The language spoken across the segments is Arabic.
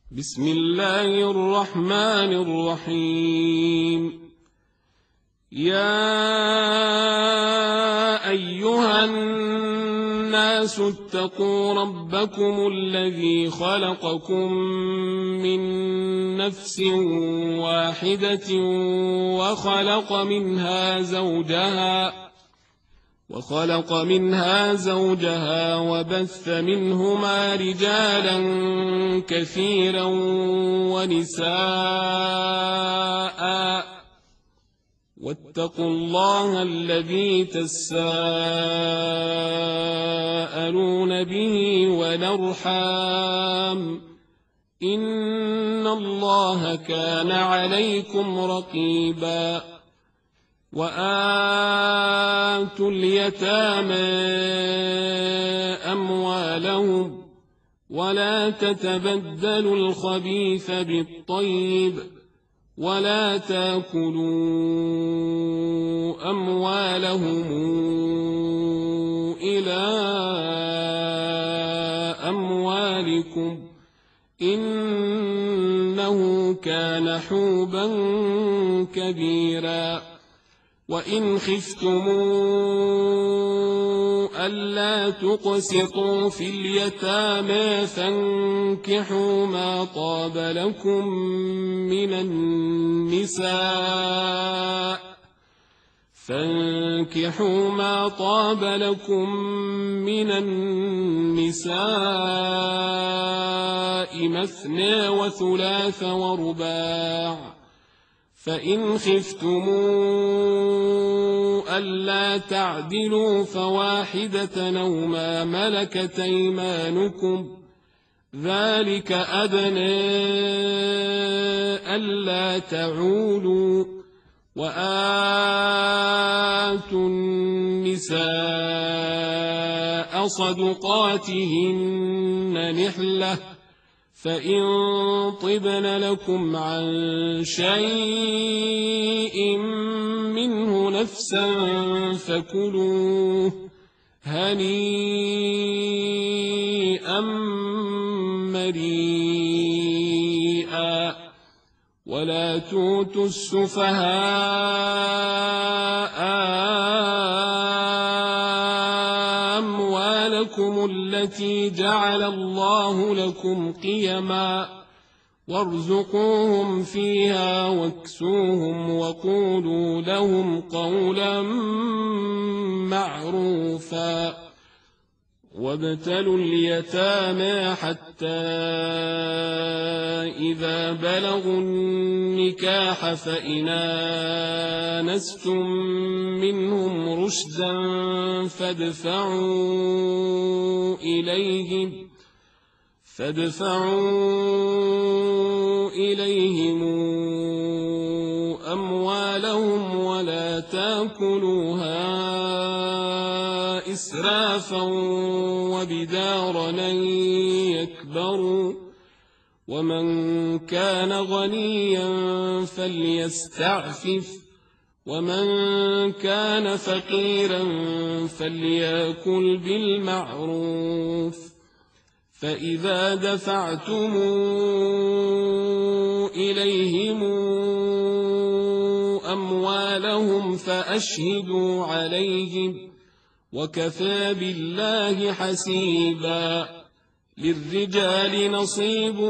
بسم الله الرحمن الرحيم. يا أيها الناس اتقوا ربكم الذي خلقكم من نفس واحدة وخلق منها زوجها وبث منهما رجالا كثيرا ونساء، واتقوا الله الذي تساءلون به والأرحام، إن الله كان عليكم رقيبا. وآتوا اليتامى أموالهم ولا تتبدلوا الخبيث بالطيب، ولا تاكلوا أموالهم إلى أموالكم، إنه كان حوبا كبيرا. وإن خفتم ألا تقسطوا في اليتامى فانكحوا ما طاب لكم من النساء مثنى وثلاث ورباع، فإن خفتم ألا تعدلوا فواحدة أو ما ملكت أيمانكم، ذلك أدنى ألا تعولوا. وآتوا النساء صدقاتهن نحلة، فإن طبن لكم عن شيء منه نفسا فكلوه هنيئا مريئا. ولا تؤتوا السفهاء أموالكم التي جعل الله لكم قيما، وارزقوهم فيها واكسوهم وقولوا لهم قولا معروفا. وابتلوا اليتامى حتى إذا بلغوا النكاح فإن آنستم منهم رشدا فادفعوا إليهم أموالهم ولا تاكلوها إسرافا وبدارا أن يكبروا، ومن كان غنيا فليستعفف، ومن كان فقيرا فليأكل بالمعروف. فإذا دفعتم إليهم أموالهم فأشهدوا عليهم، وكفى بالله حسيبا. للرجال نصيب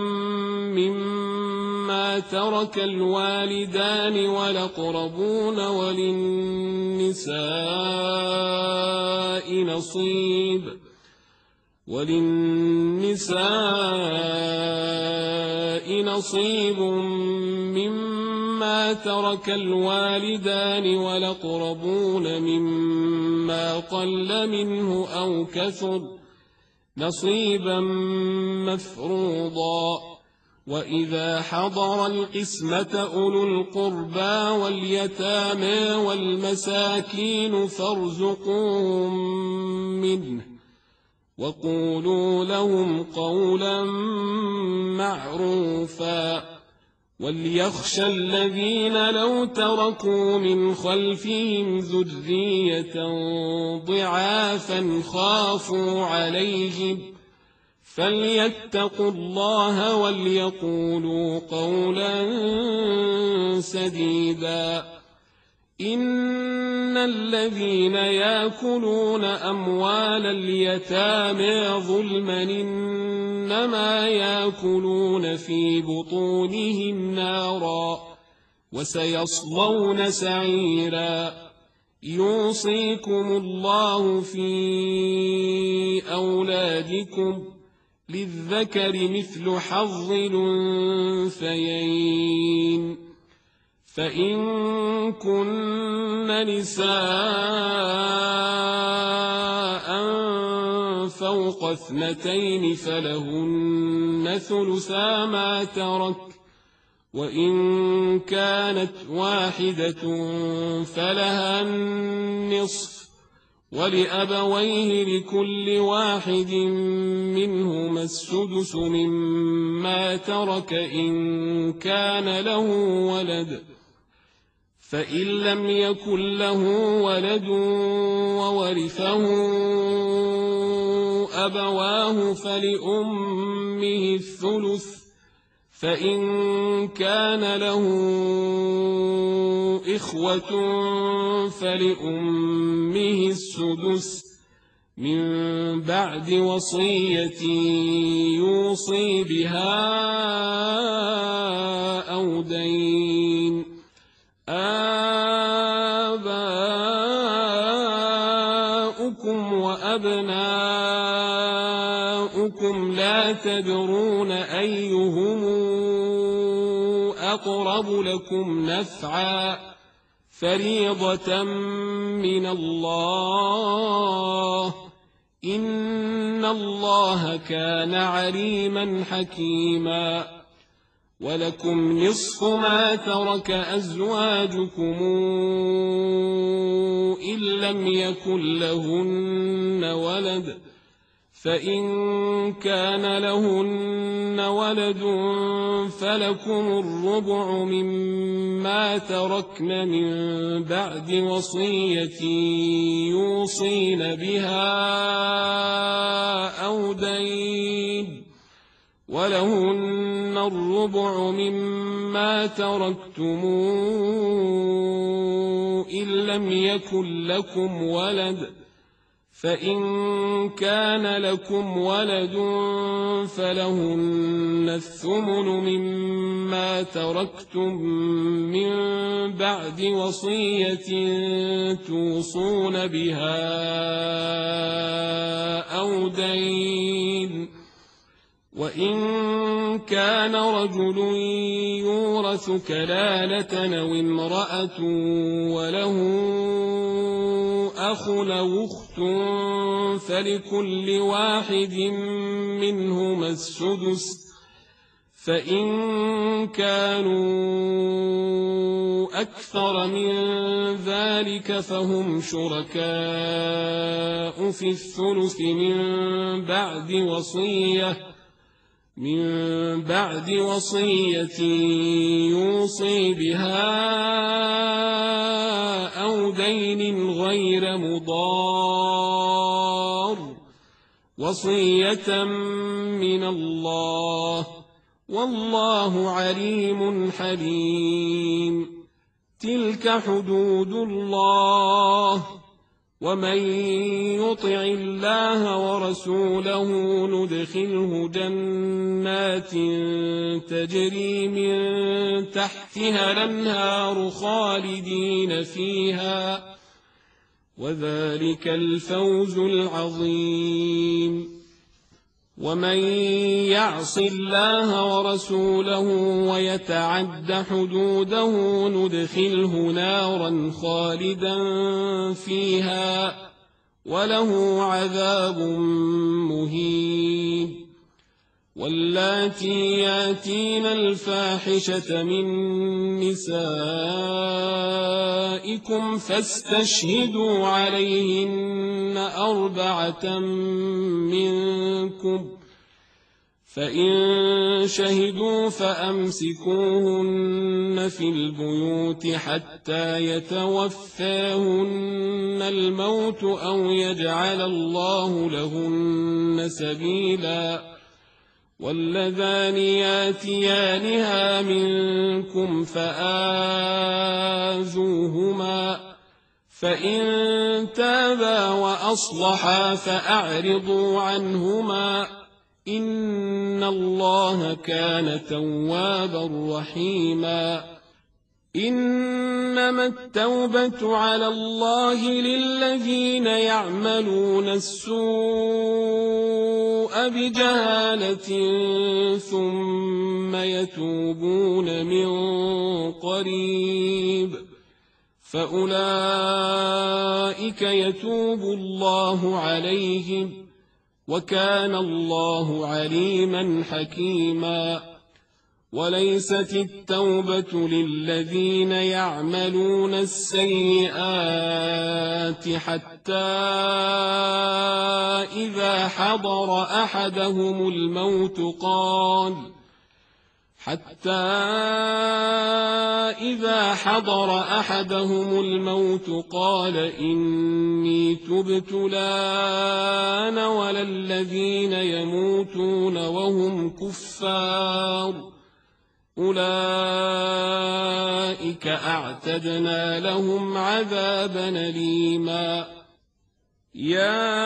مما ترك الوالدان والأقربون، وللنساء نصيب مما ترك الوالدان والأقربون مما قل منه أو كثر نصيبا مفروضا. وإذا حضر القسمة أولو القربى واليتامى والمساكين فارزقوهم منه وقولوا لهم قولا معروفا. وليخشى الذين لو تركوا من خلفهم ذرية ضعافا خافوا عليهم فليتقوا الله وليقولوا قولا سديدا. إن الذين يأكلون أموال اليتامى ظلما إنما يأكلون في بطونهم نارا وسيصلون سعيرا. يوصيكم الله في أولادكم للذكر مثل حظ الأنثيين. فإن كن نساء فوق 2 فلهن ثلثا ما ترك، وإن كانت واحدة فلها النصف، ولأبويه لكل واحد منهما السدس مما ترك إن كان له ولد. فإن لم يكن له ولد وورثه أبواه فلأمه الثلث، فإن كان له إخوة فلأمه السدس من بعد وصية يوصي بها أو دين. آباؤكم وأبناؤكم لا تدرون أيهم أقرب لكم نفعا، فريضة من الله، إن الله كان عليما حكيما. ولكم نصف ما ترك أزواجكم إن لم يكن لهن ولد، فإن كان لهن ولد فلكم الربع مما تركن من بعد وصية يوصين بها أو دين، ولهن الربع مما تركتم إن لم يكن لكم ولد، فإن كان لكم ولد فلهن الثمن مما تركتم من بعد وصية توصون بها أو دين. وإن كان رجل يورث كلالة أو امرأة وله أخ أو أخت فلكل واحد منهما السدس، فإن كانوا أكثر من ذلك فهم شركاء في الثلث من بعد وصية يوصي بها أو دين غير مضار، وصية من الله، والله عليم حليم. تلك حدود الله، ومن يطع الله ورسوله ندخله جنات تجري من تحتها الأنهار خالدين فيها، وذلك الفوز العظيم. ومن يعص الله ورسوله ويتعد حدوده ندخله نارا خالدا فيها وله عذاب مهين. واللاتي ياتين الفاحشة من نسائكم فاستشهدوا عليهن 4 منكم، فإن شهدوا فأمسكوهن في البيوت حتى يتوفاهن الموت أو يجعل الله لهن سبيلا، واللذان ياتيانها منكم فآذوهما فإن تابا وأصلحا فأعرضوا عنهما إن الله كان توابا رحيما إنما التوبة على الله للذين يعملون السوء بجهالة ثم يتوبون من قريب فأولئك يتوب الله عليهم وكان الله عليما حكيما وليست التوبة للذين يعملون السيئات حتى إذا حضر أحدهم الموت قال إني تبت لا أنا ولا الذين يموتون وهم كفار أولئك أعتدنا لهم عذابا أليما يا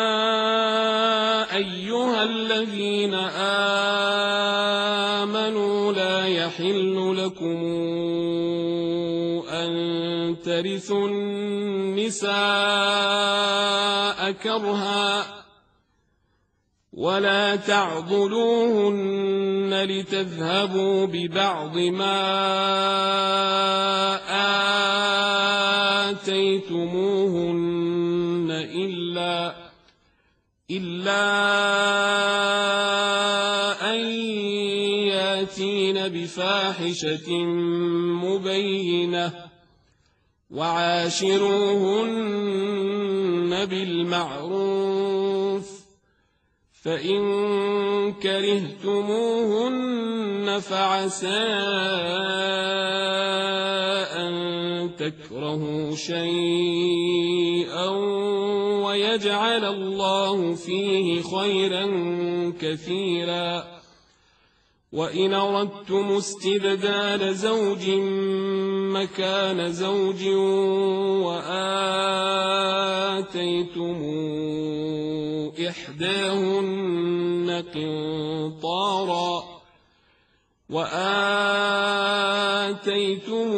أيها الذين آمنوا لا يحل لكم أن ترثوا النساء كرها ولا تعضلوهن لتذهبوا ببعض ما آتيتموهن إلا أن ياتين بفاحشة مبينة وعاشروهن بالمعروف فإن كرهتموهن فعسى أن تكرهوا شيئا ويجعل الله فيه خيرا كثيرا وإن أردتم استبدال زوج مكان زوج وآتيتم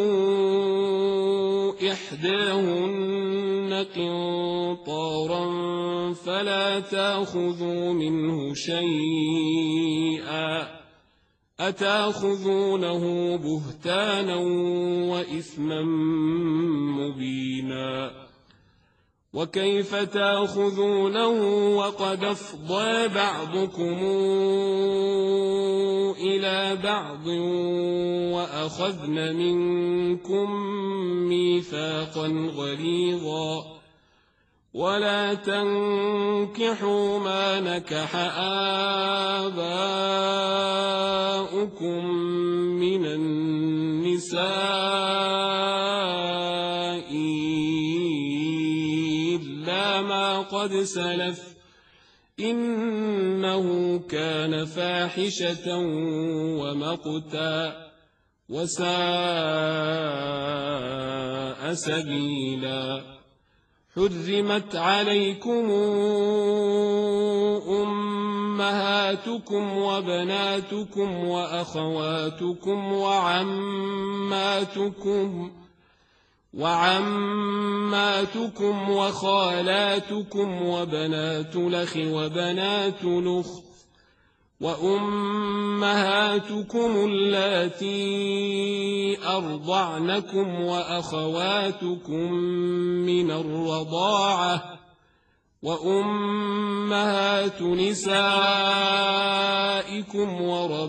إحداهن قنطارا فلا تأخذوا منه شيئا أتأخذونه بهتانا وإثما مبينا وكيف تأخذونه وقد أفضى بعضكم إلى بعض وأخذن منكم ميثاقا غليظا ولا تنكحوا ما نكح آباؤكم من النساء إلا ما قد سلف إنه كان فاحشة ومقتا وساء سبيلا حرمت عليكم أمهاتكم وبناتكم وأخواتكم وعماتكم وخالاتكم وبنات الأخ وبنات الأخت وأمهاتكم اللاتي أرضعنكم وأخواتكم من الرضاعة وأمهات نسائكم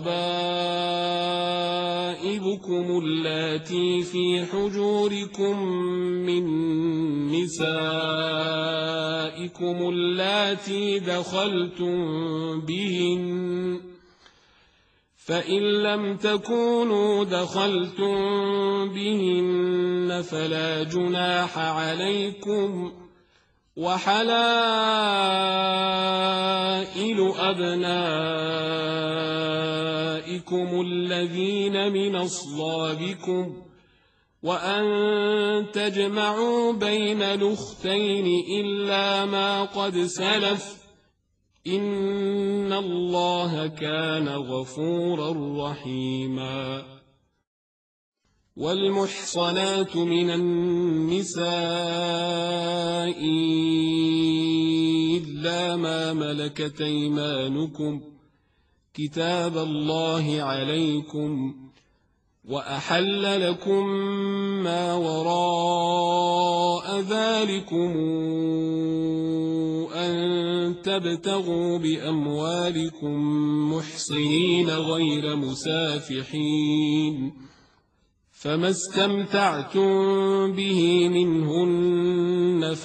وربائبكم اللاتي في حجوركم من نسائكم اللاتي دخلتم بهن فإن لم تكونوا دخلتم بهن فلا جناح عليكم وحلائل أبنائكم الذين من أصلابكم وأن تجمعوا بين الأختين إلا ما قد سلف إن الله كان غفورا رحيما والمحصنات من النساء إلا ما ملكت أيمانكم كتاب الله عليكم وأحل لكم ما وراء ذلكم أن تبتغوا بأموالكم محصنين غير مسافحين فما استمتعتم به منهن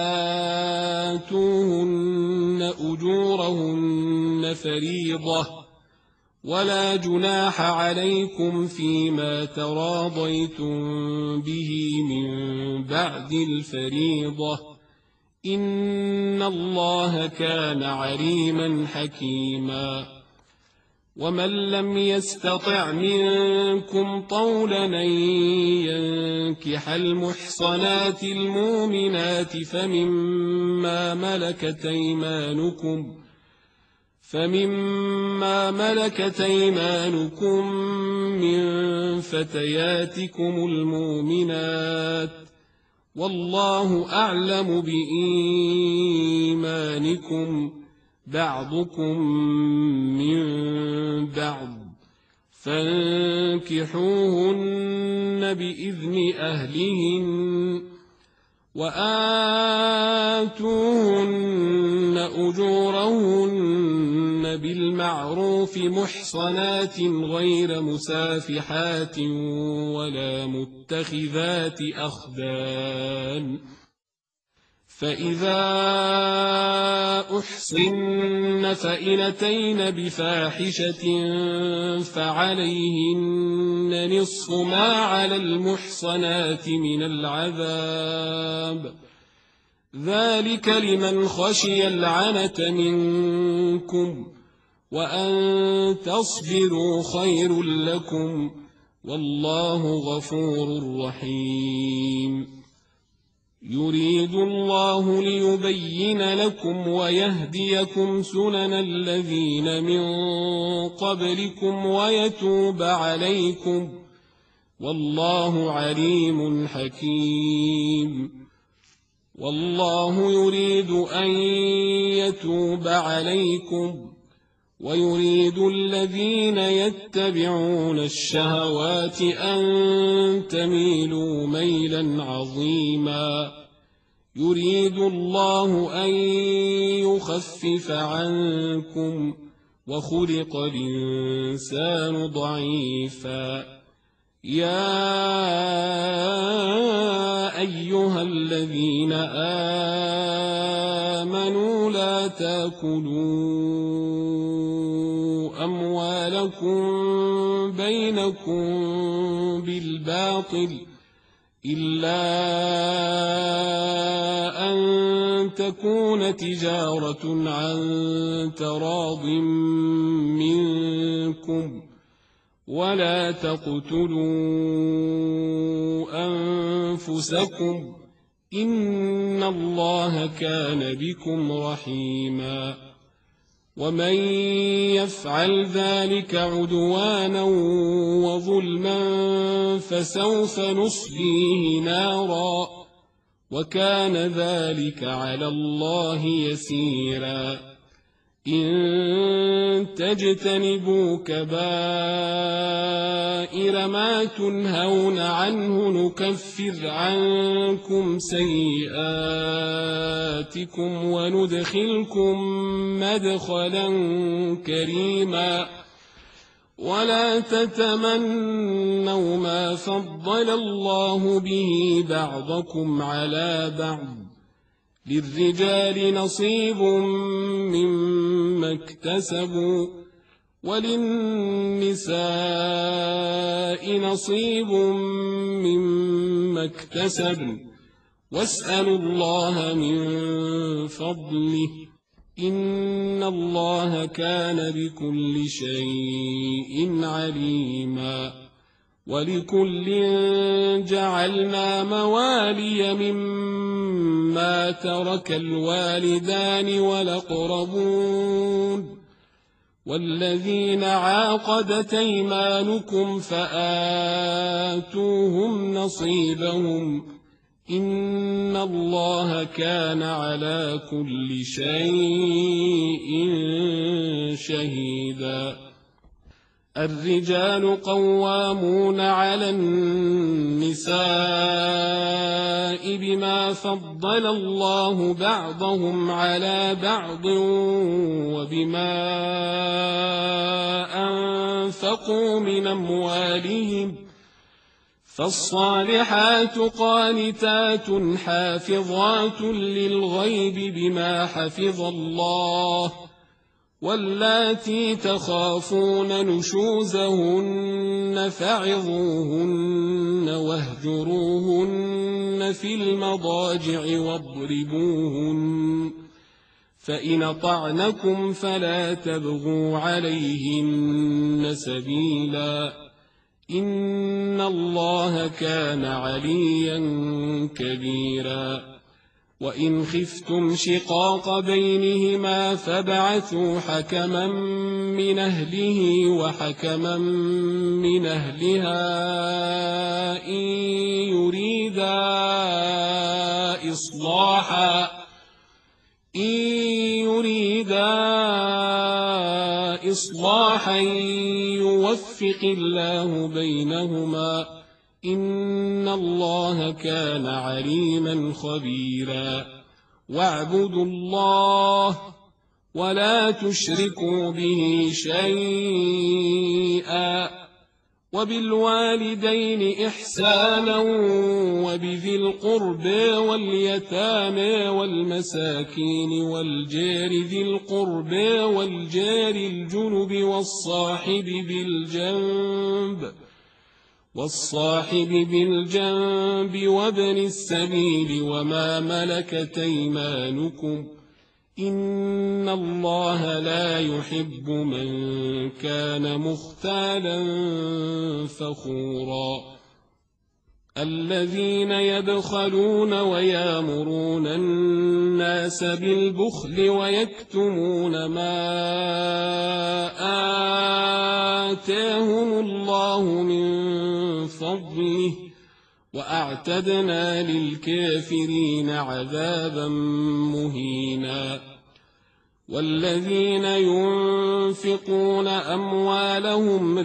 فآتوهن أجورهن فريضة ولا جناح عليكم فيما تراضيتم به من بعد الفريضة إن الله كان عليما حكيما ومن لم يستطع منكم طولا أن ينكح المحصنات المؤمنات فمما ملكت أيمانكم من فتياتكم المؤمنات والله أعلم بإيمانكم بعضكم من بعض فانكحوهن بإذن أهلهن وآتوهن أجورهن بالمعروف محصنات غير مسافحات ولا متخذات أخدان فإذا أحصن فإن أتين بفاحشة فعليهن نصف ما على المحصنات من العذاب ذلك لمن خشي العنة منكم وأن تصبروا خير لكم والله غفور رحيم يريد الله ليبين لكم ويهديكم سنن الذين من قبلكم ويتوب عليكم والله عليم حكيم والله يريد أن يتوب عليكم ويريد الذين يتبعون الشهوات أن تميلوا ميلا عظيما يريد الله أن يخفف عنكم وخلق الإنسان ضعيفا يا أيها الذين آمنوا لا تأكلوا أموالكم بينكم بالباطل إلا أن تكون تجارة عن تراض منكم ولا تقتلوا أنفسكم إن الله كان بكم رحيما ومن يفعل ذلك عدوانا وظلما فسوف نصليه نارا وكان ذلك على الله يسيرا إن تجتنبوا كبائر ما تنهون عنه نكفر عنكم سيئاتكم وندخلكم مدخلا كريما ولا تتمنوا ما فضل الله به بعضكم على بعض للرجال نصيب مما اكتسبوا وللنساء نصيب مما اكتسبن واسألوا الله من فضله إن الله كان بكل شيء عليما ولكل جعلنا موالي مما ترك الوالدان والأقربون والذين عاقدت أيمانكم فآتوهم نصيبهم إن الله كان على كل شيء شهيدا الرجال قوامون على النساء بما فضل الله بعضهم على بعض وبما أنفقوا من أموالهم فالصالحات قانتات حافظات للغيب بما حفظ الله واللاتي تخافون نشوزهن فعظوهن واهجروهن في المضاجع واضربوهن فإن أطعنكم فلا تبغوا عليهن سبيلا إن الله كان عليا كبيرا وإن خفتم شقاق بينهما فابعثوا حكما من أهله وحكما من أهلها إن يريدا إصلاحا يوفق الله بينهما إن الله كان عليما خبيرا واعبدوا الله ولا تشركوا به شيئا وبالوالدين إحسانا وبذي القرب واليتامى والمساكين والجار ذي القرب والجار الجنب والصاحب بالجنب وابن السبيل وما ملكت أيمانكم إن الله لا يحب من كان مختالا فخورا الذين يبخلون ويامرون الناس بالبخل ويكتمون ما آتاهم الله من فضله وأعتدنا للكافرين عذابا مهينا والذين ينفقون أموالهم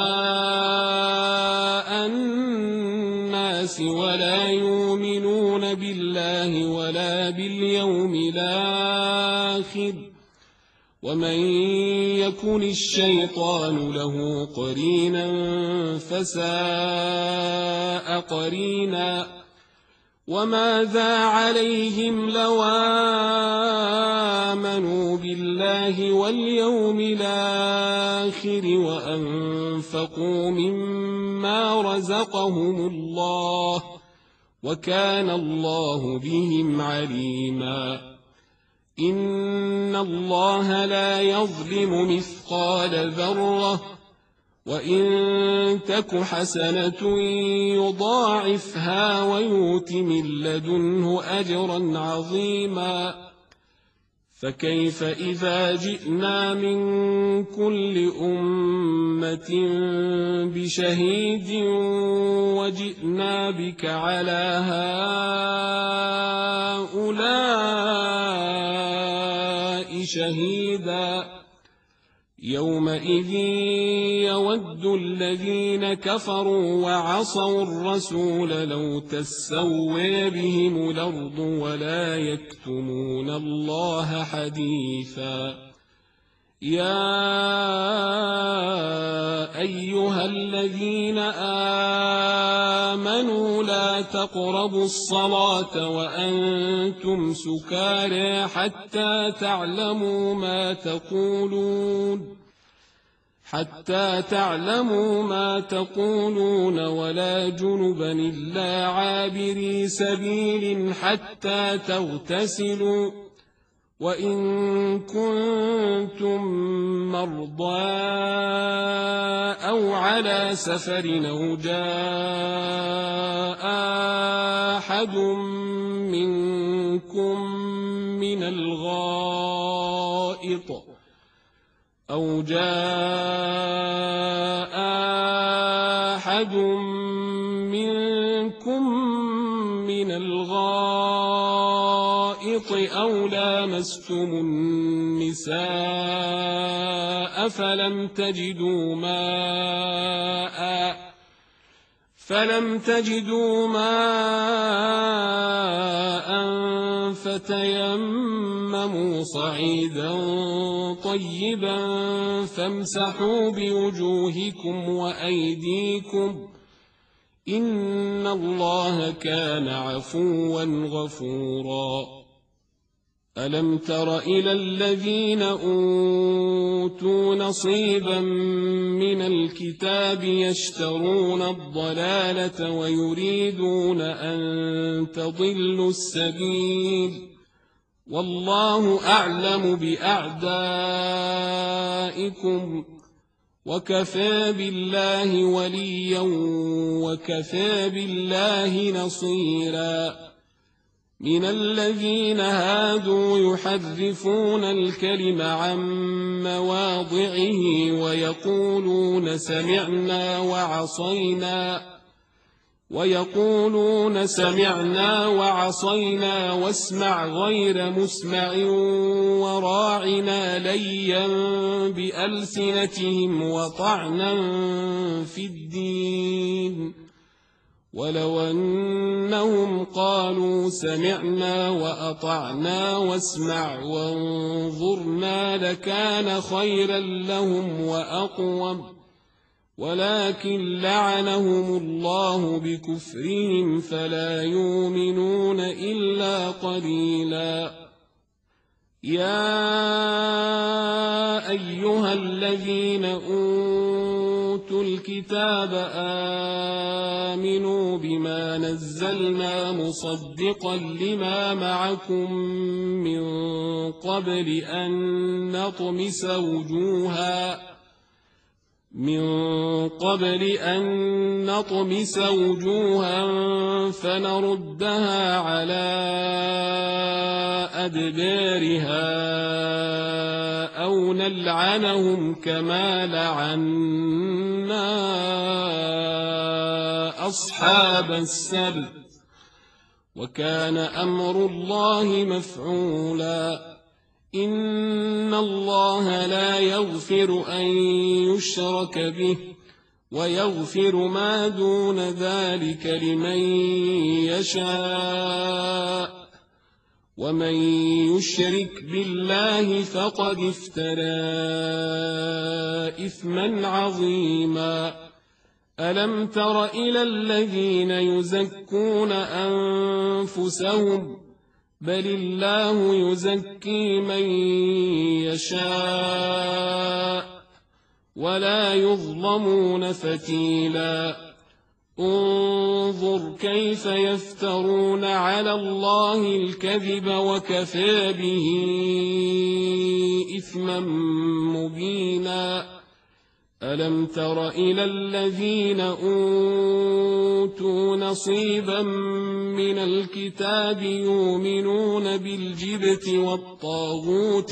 رئاء الناس ولا يؤمنون بالله ولا باليوم الآخر ومن يكن الشيطان له قرينا فساء قرينا وماذا عليهم لو آمنوا بالله واليوم الآخر وأنفقوا مما رزقهم الله وكان الله بهم عليما إن الله لا يظلم مثقال ذرة وإن تك حسنة يضاعفها ويؤت من لدنه أجرا عظيما فكيف إذا جئنا من كل أمة بشهيد وجئنا بك على هؤلاء شهيدا يومئذ يود الذين كفروا وعصوا الرسول لو تسوي بهم الأرض ولا يكتمون الله حديثا يا أيها الذين آمنوا لا تقربوا الصلاة وأنتم سكارى حتى تعلموا ما تقولون حتى تعلموا ما تقولون ولا جنبا إلا عابري سبيل حتى تغتسلوا وإن كنتم مرضى أو على سفر أو جاء أحد منكم من الغائط أو لامستم النساء فلم تجدوا ماء فتيمموا صعيدا طيبا فامسحوا بوجوهكم وأيديكم إن الله كان عفوا غفورا ألم تر إلى الذين أوتوا نصيبا من الكتاب يشترون الضلالة ويريدون أن تضلوا السبيل والله أعلم بأعدائكم وكفى بالله وليا وكفى بالله نصيرا من الذين هادوا يحرفون الكلم عن مواضعه ويقولون سمعنا وعصينا واسمع غير مسمع وراعنا ليا بألسنتهم وطعنا في الدين ولو أنهم قالوا سمعنا وأطعنا واسمع وانظرنا لكان خيرا لهم وأقوم ولكن لعنهم الله بكفرهم فلا يؤمنون إلا قليلا يا أيها الذين أوتوا الكتاب آمنوا بما نزلنا مصدقا لما معكم من قبل أن نطمس وجوها فنردها على أدبارها أو نلعنهم كما لعنا أصحاب السبت وكان أمر الله مفعولا إن الله لا يغفر أن يشرك به ويغفر ما دون ذلك لمن يشاء ومن يشرك بالله فقد افترى إثما عظيما ألم تر إلى الذين يزكون أنفسهم بل الله يزكي من يشاء ولا يظلمون فتيلا انظر كيف يفترون على الله الكذب وكفى به إثما مبينا ألم تر إلى الذين أوتوا نصيبا من الكتاب يؤمنون بالجبت والطاغوت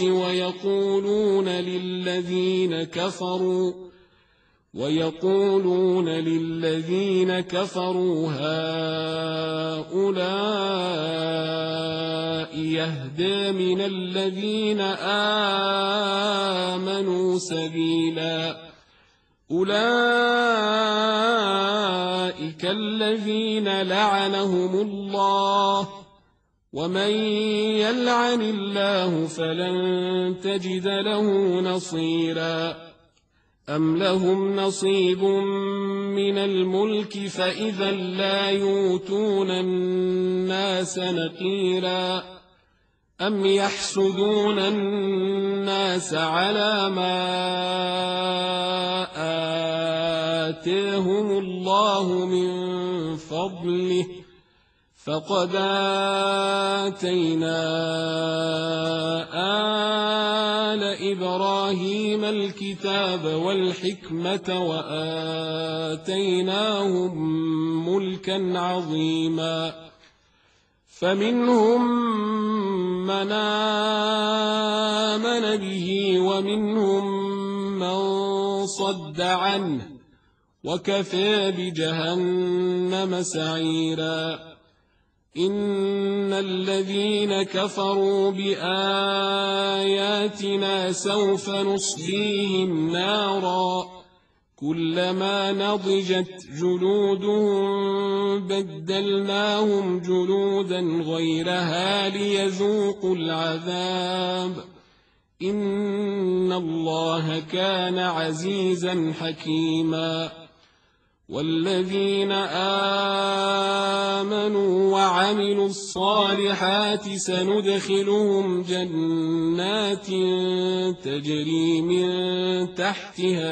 ويقولون للذين كفروا هؤلاء يهدى من الذين آمنوا سبيلا أولئك الذين لعنهم الله ومن يلعن الله فلن تجد له نصيرا أم لهم نصيب من الملك فإذا لا يؤتون الناس نقيرا أم يحسدون الناس على ما آتاهم الله من فضله فقد آتينا آل إبراهيم الكتاب والحكمة وآتيناهم ملكا عظيما فمنهم من آمن به ومنهم من صد عنه وكفى بجهنم سعيرا إن الذين كفروا بآياتنا سوف نصليهم نارا كلما نضجت جلودهم بدلناهم جلودا غيرها ليذوقوا العذاب إن الله كان عزيزا حكيما والذين آمنوا وعملوا الصالحات سندخلهم جنات تجري من تحتها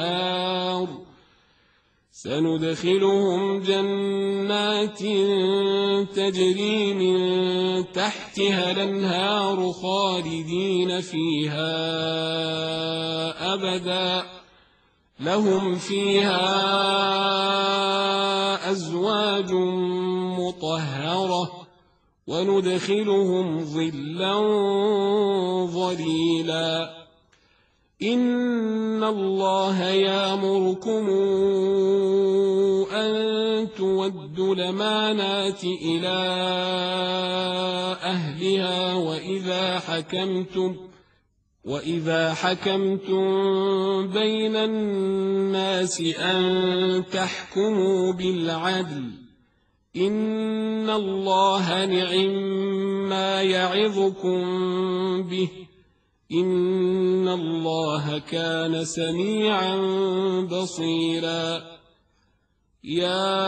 الأنهار خالدين فيها أبدا لهم فيها أزواج مطهرة وندخلهم ظلا ظليلا إن الله يأمركم أن تودوا الأمانات إلى أهلها وإذا حكمتم بين الناس أن تحكموا بالعدل إن الله نعما يعظكم به إن الله كان سميعا بصيرا يا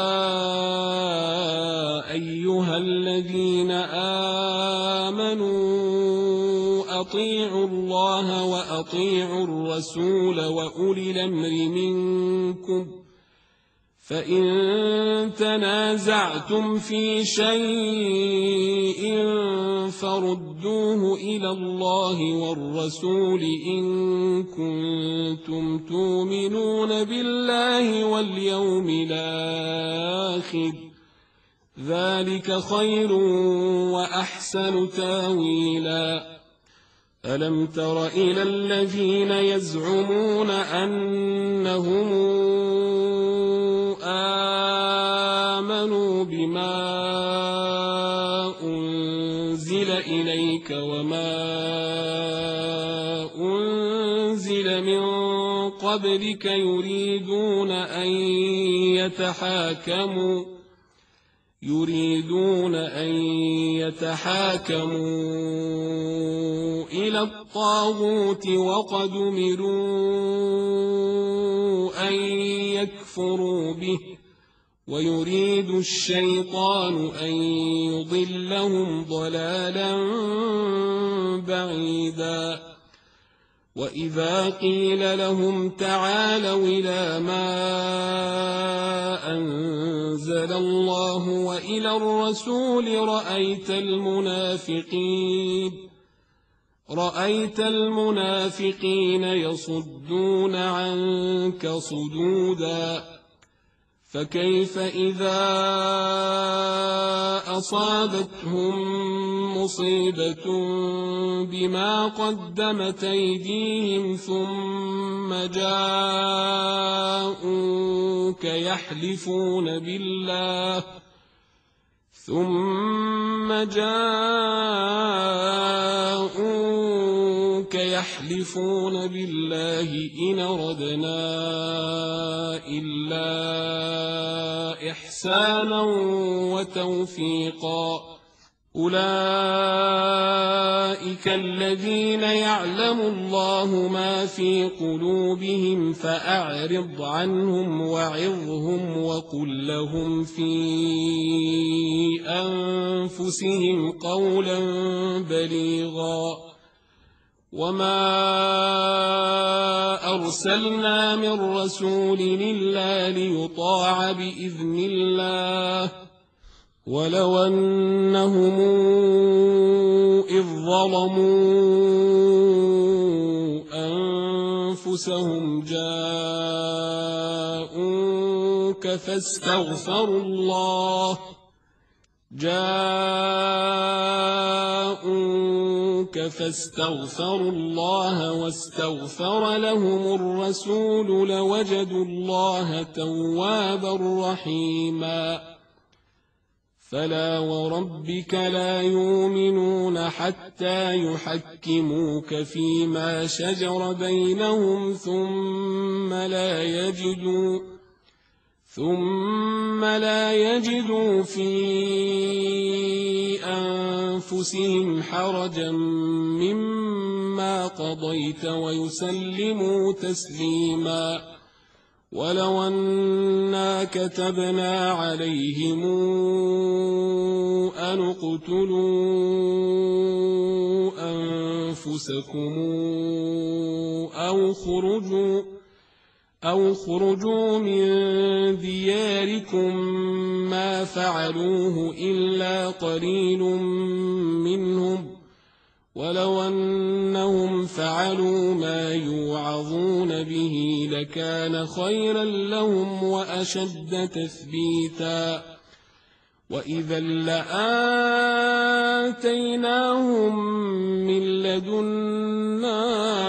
أيها الذين آمنوا أطيعوا الله وأطيعوا الرسول وأولي الأمر منكم فإن تنازعتم في شيء فردوه إلى الله والرسول إن كنتم تؤمنون بالله واليوم الآخر ذلك خير وأحسن تاويلا ألم تر إلى الذين يزعمون أنهم آمنوا بما أنزل إليك وما أنزل من قبلك يريدون أن يتحاكموا إلى الطاغوت وقد أمروا أن يكفروا به ويريد الشيطان أن يضلهم ضلالا بعيدا وإذا قيل لهم تعالوا إلى ما أنزل الله وإلى الرسول رأيت المنافقين يصدون عنك صدودا فكيف إذا أصابتهم مصيبة بما قدمت أيديهم ثم جاءوك يحلفون بالله إن أردنا إلا إحسانا وتوفيقا أولئك الذين يعلم الله ما في قلوبهم فأعرض عنهم وعظهم وقل لهم في أنفسهم قولا بليغا وما أرسلنا من رسول إلا ليطاع بإذن الله ولو أنهم إذ ظلموا أنفسهم جاءوك فاستغفروا الله واستغفر لهم الرسول لوجدوا الله توابا رحيما فلا وربك لا يؤمنون حتى يحكموك فيما شجر بينهم ثم لا يجدوا في أنفسهم حرجا مما قضيت ويسلموا تسليما ولو أنا كتبنا عليهم أن اقتلوا أنفسكم أو خرجوا من دياركم ما فعلوه إلا قليل منهم ولو أنهم فعلوا ما يوعظون به لكان خيرا لهم وأشد تثبيتا وإذا لآتيناهم من لدنا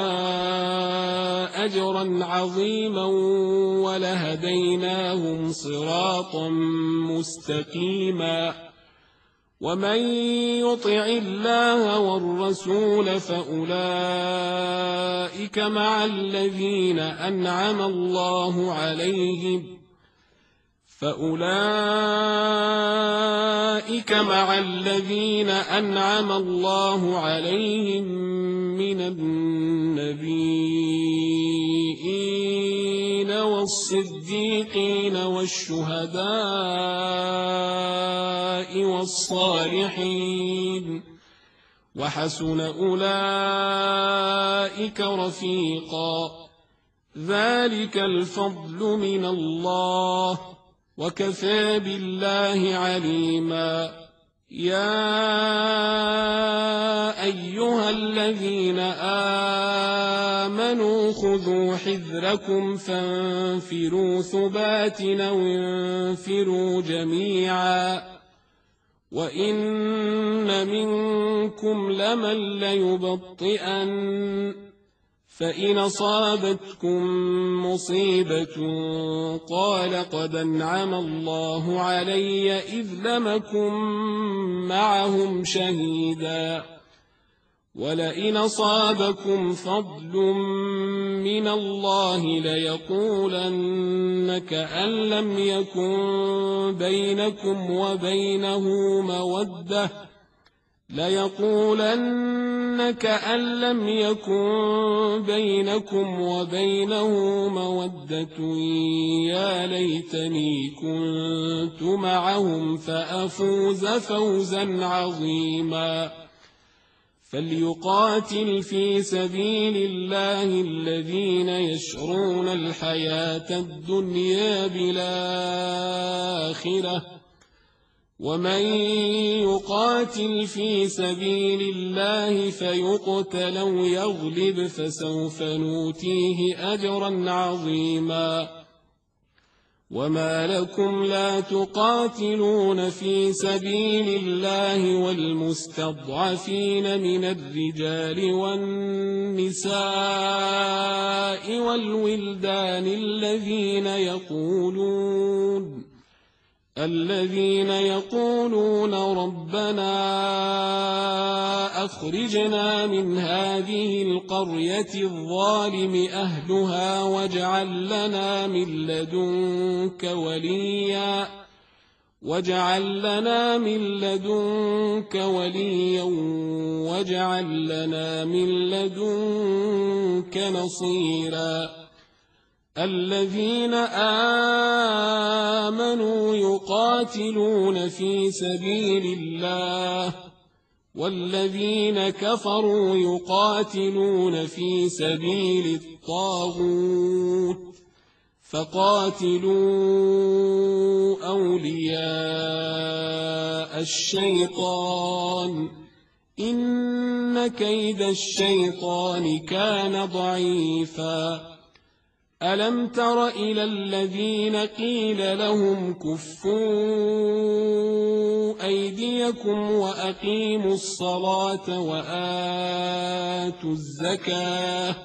أجرا عظيما ولهديناهم صراطا مستقيما ومن يطع الله والرسول فأولئك مع الذين أنعم الله عليهم من النبيين والصديقين والشهداء والصالحين وحسن أولئك رفيقا ذلك الفضل من الله وكفى بالله عليما يا أيها الذين آمنوا خذوا حذركم فانفروا ثبات أو انفروا جميعا وإن منكم لمن ليبطئن فإن أصابتكم مصيبة قال قد أنعم الله علي إذ لم أكن معهم شهيدا ولئن أصابكم فضل من الله ليقولن كأن لم يكن بينكم وبينه مودة يا ليتني كنت معهم فأفوز فوزا عظيما فليقاتل في سبيل الله الذين يشرون الحياة الدنيا بالآخرة ومن يقاتل في سبيل الله فيقتل أو يغلب فسوف نؤتيه أجرا عظيما وما لكم لا تقاتلون في سبيل الله والمستضعفين من الرجال والنساء والولدان الذين يقولون ربنا أخرجنا من هذه القرية الظالم أهلها واجعل لنا من لدنك واجعل لنا من لدنك وليا واجعل لنا من لدنك نصيرا الذين آمنوا يقاتلون في سبيل الله والذين كفروا يقاتلون في سبيل الطاغوت فقاتلوا أولياء الشيطان إن كيد الشيطان كان ضعيفا ألم تر إلى الذين قيل لهم كفوا أيديكم وأقيموا الصلاة وآتوا الزكاة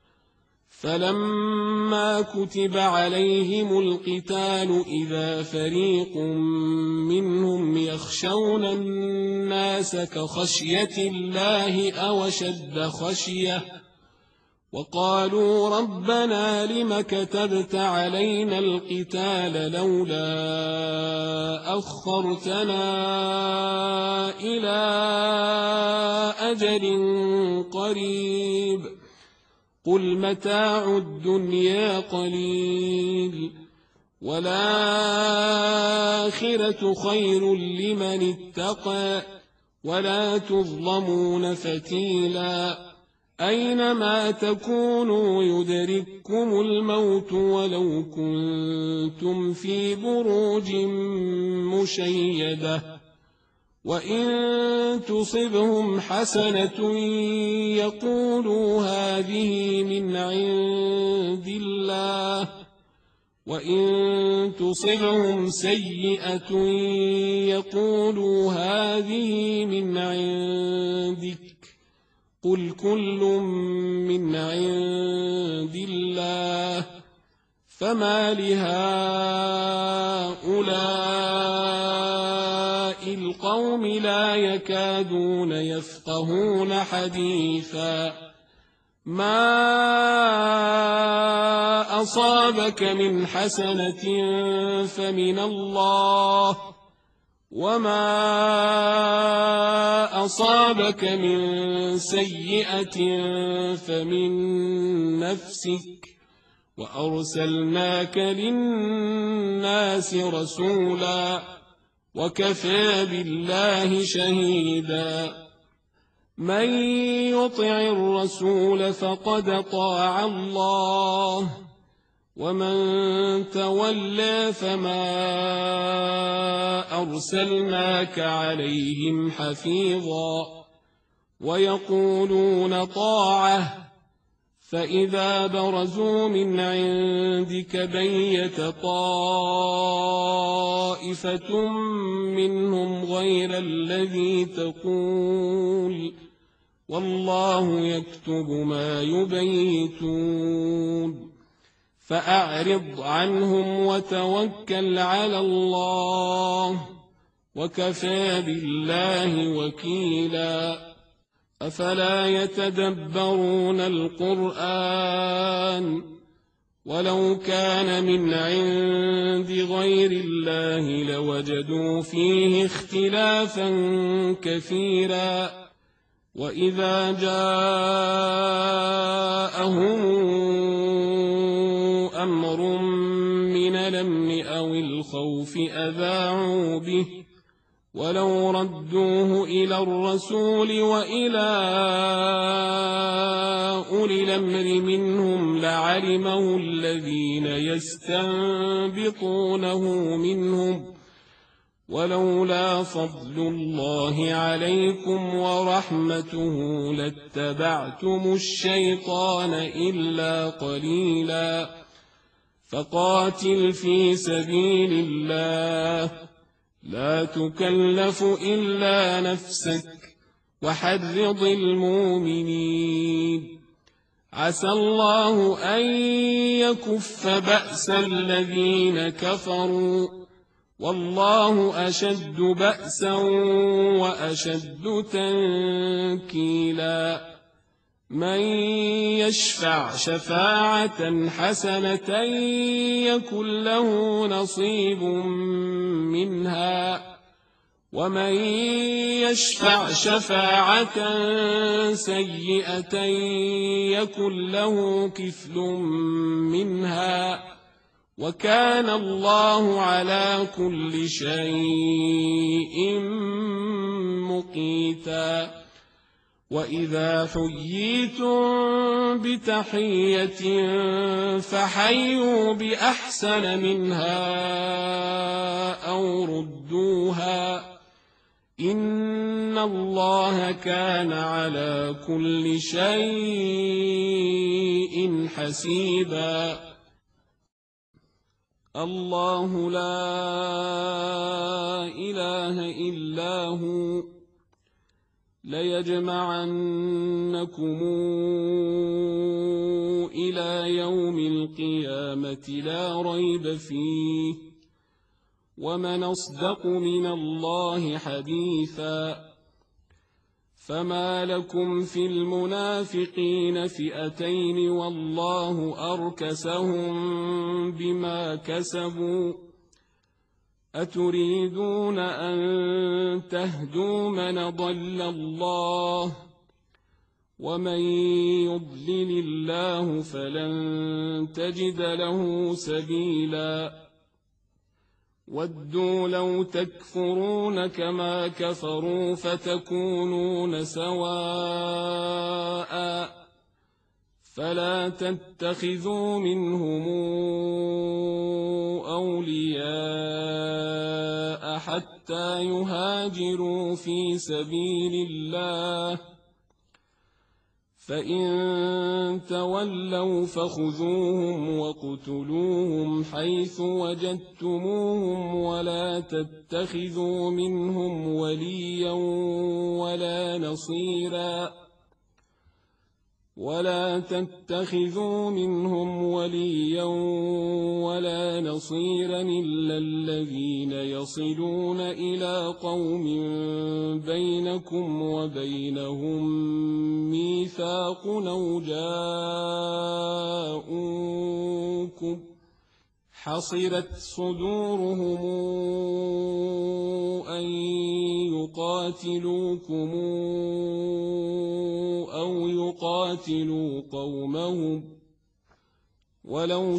فلما كتب عليهم القتال إذا فريق منهم يخشون الناس كخشية الله أو أشد خشية وقالوا ربنا لم كتبت علينا القتال لولا أخرتنا إلى أجل قريب قل متاع الدنيا قليل والآخرة خير لمن اتقى ولا تظلمون فتيلا أينما تكونوا يدرككم الموت ولو كنتم في بروج مشيدة وإن تصبهم حسنة يقولوا هذه من عند الله وإن تصبهم سيئة يقولوا هذه من عندك قل كل من عند الله فما لهؤلاء القوم لا يكادون يفقهون حديثا ما أصابك من حسنة فمن الله وما أصابك من سيئة فمن نفسك وأرسلناك للناس رسولا وكفى بالله شهيدا من يطع الرسول فقد طاع الله ومن تولى فما أرسلناك عليهم حفيظا ويقولون طاعة فإذا برزوا من عندك بيت طائفة منهم غير الذي تقول والله يكتب ما يبيتون فأعرض عنهم وتوكل على الله وكفى بالله وكيلا أفلا يتدبرون القرآن ولو كان من عند غير الله لوجدوا فيه اختلافا كثيرا وإذا جاءهم أمر من الأمن أو الخوف أذاعوا به ولو ردوه إلى الرسول وإلى أولي الأمر منهم لعلمه الذين يستنبطونه منهم ولولا فضل الله عليكم ورحمته لاتبعتم الشيطان إلا قليلا فقاتل في سبيل الله لا تكلف إلا نفسك وحرض المؤمنين عسى الله أن يكف بأس الذين كفروا والله أشد بأسا وأشد تنكيلا من يشفع شفاعة حسنة يكن له نصيب منها ومن يشفع شفاعة سيئة يكن له كفل منها وكان الله على كل شيء مقيتا وإذا حييتم بتحية فحيوا بأحسن منها أو ردوها إن الله كان على كل شيء حسيبا الله لا إله إلا هو ليجمعنكم إلى يوم القيامة لا ريب فيه ومن أصدق من الله حديثا فما لكم في المنافقين فئتين والله أركسهم بما كسبوا أتريدون أن تهدوا من ضل الله ومن يضلل الله فلن تجد له سبيلا ودوا لو تكفرون كما كفروا فتكونون سواء فلا تتخذوا منهم أولياء حتى يهاجروا في سبيل الله فإن تولوا فخذوهم وَاقْتُلُوهُمْ حيث وجدتموهم ولا تتخذوا منهم وليا ولا نصيرا إلا الذين يصلون إلى قوم بينكم وبينهم ميثاق أو جاءوكم حصرت صدورهم أن يقاتلوكم أو يقاتلوا قومهم ولو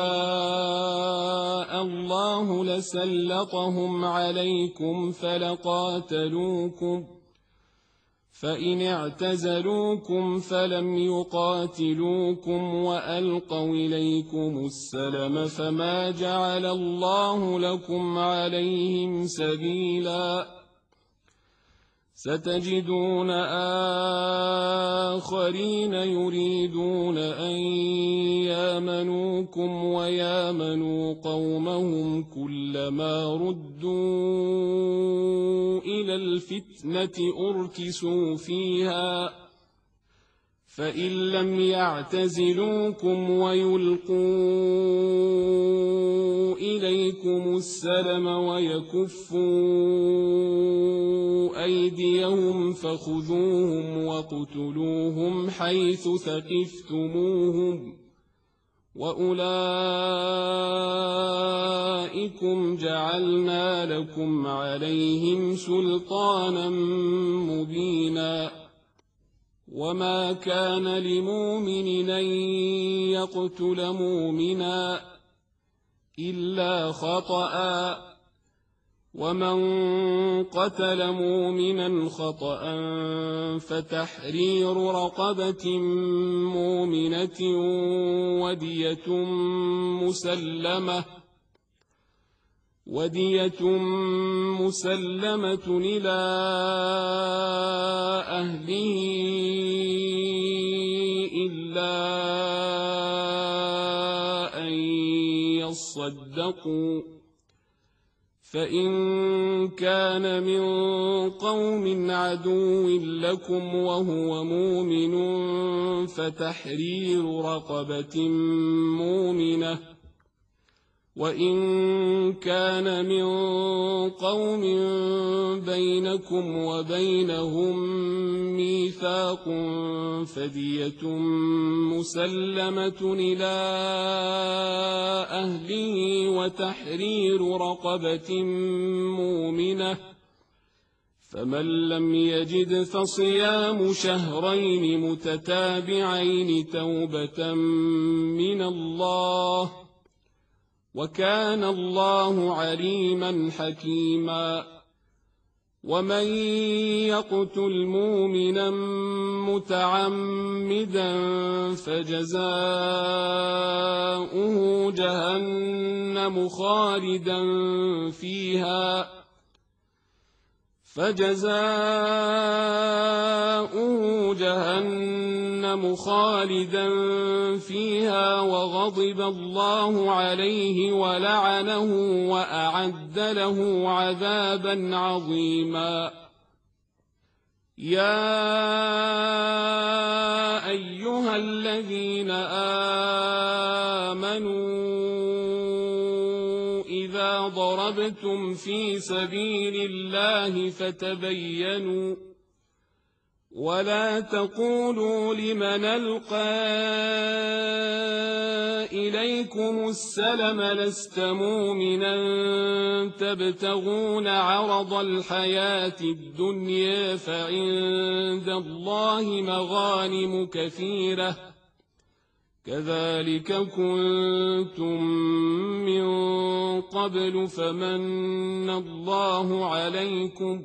شاء الله لسلطهم عليكم فلقاتلوكم فإن اعتزلوكم فلم يقاتلوكم وألقوا إليكم السلم فما جعل الله لكم عليهم سبيلا ستجدون آخرين يريدون أن يامنوكم ويامنوا قومهم كلما ردوا إلى الفتنة أركسوا فيها فإن لم يعتزلوكم ويلقوا إليكم السلم ويكفوا أيديهم فخذوهم واقتلوهم حيث ثقفتموهم وأولئكم جعلنا لكم عليهم سلطانا مبينا وما كان لمؤمن أن يقتل مؤمنا إلا خطأ ومن قتل مؤمنا خطأ فتحرير رقبة مؤمنة ودية مسلمة إلى أهله إلا أن يصدقوا فإن كان من قوم عدو لكم وهو مؤمن فتحرير رقبة مؤمنة وإن كان من قوم بينكم وبينهم ميثاق فدية مسلمة إلى أهله وتحرير رقبة مؤمنة، فمن لم يجد فصيام شهرين متتابعين توبة من الله، وكان الله عليما حكيما. ومن يقتل مؤمنا متعمدا فجزاؤه جهنم خالدا فيها وغضب الله عليه ولعنه وأعد له عذابا عظيما. يا أيها الذين آمنوا إذا ضربتم في سبيل الله فتبينوا ولا تقولوا لمن ألقى إليكم السلم لست مؤمنا تبتغون عرض الحياة الدنيا فعند الله مغانم كثيرة كذلك كنتم من قبل فمن الله عليكم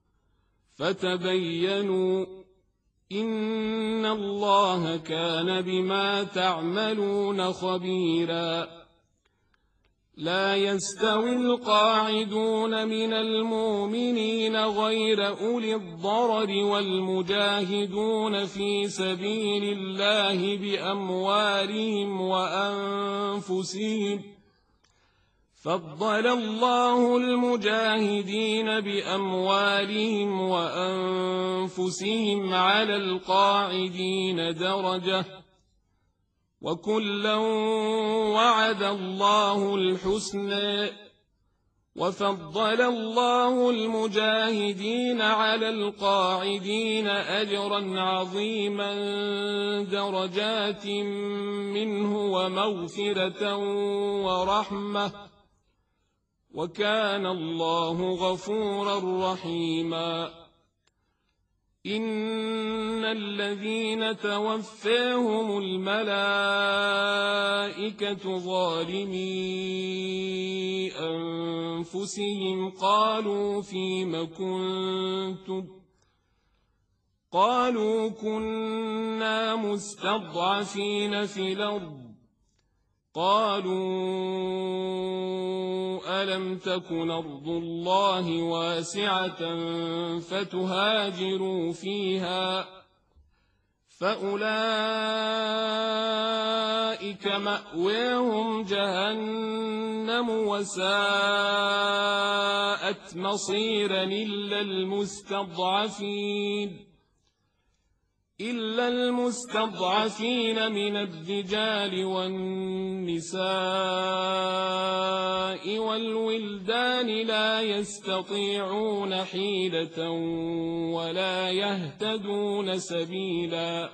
فتبينوا إن الله كان بما تعملون خبيرا. لا يستوي القاعدون من المؤمنين غير أولي الضرر والمجاهدون في سبيل الله بأموالهم وأنفسهم، فضل الله المجاهدين بأموالهم وأنفسهم على القاعدين درجة، وكلا وعد الله الحسنى، وفضل الله المجاهدين على القاعدين أجرا عظيما درجات منه ومغفرة ورحمة، وكان الله غفورا رحيما. إن الذين توفاهم الملائكة ظالمي أنفسهم قالوا فيم كنتم قالوا كنا مستضعفين في الأرض قالوا ألم تكن أرض الله واسعة فتهاجروا فيها فأولئك مأواهم جهنم وساءت مصيرا إلا المستضعفين من الرجال والنساء والولدان لا يستطيعون حيلة ولا يهتدون سبيلا،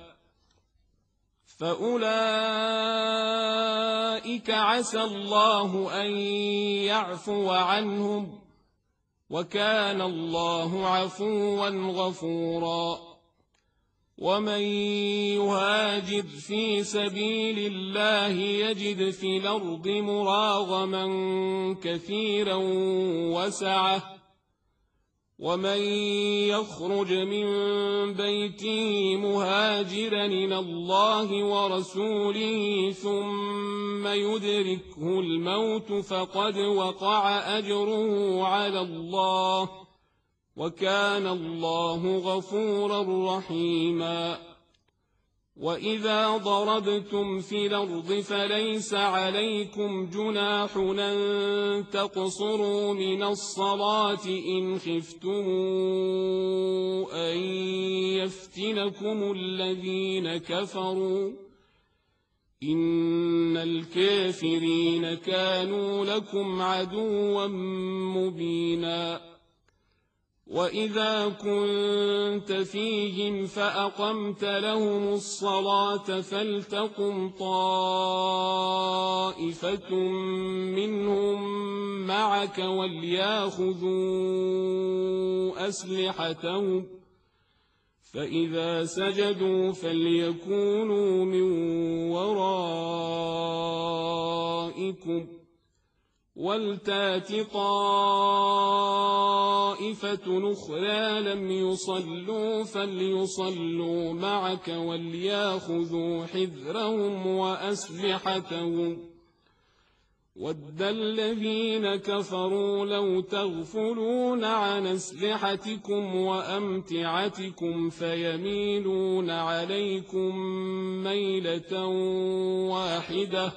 فأولئك عسى الله أن يعفو عنهم، وكان الله عفوا غفورا. ومن يهاجر في سبيل الله يجد في الأرض مراغما كثيرا وسعة، ومن يخرج من بيته مهاجرا إلى الله ورسوله ثم يدركه الموت فقد وقع أجره على الله، وكان الله غفورا رحيما. وإذا ضربتم في الأرض فليس عليكم جناح أن تقصروا من الصلاة إن خفتم أن إن الكافرين كانوا لكم عدوا مبينا وإذا كنت فيهم فأقمت لهم الصلاة فلتقم طائفة منهم معك وليأخذوا أسلحتهم فإذا سجدوا فليكونوا من ورائكم ولتات طائفة أخرى لم يصلوا فليصلوا معك وليأخذوا حذرهم وأسلحتهم ود الذين كفروا لو تغفلون عن أسلحتكم وأمتعتكم فيميلون عليكم ميلة واحدة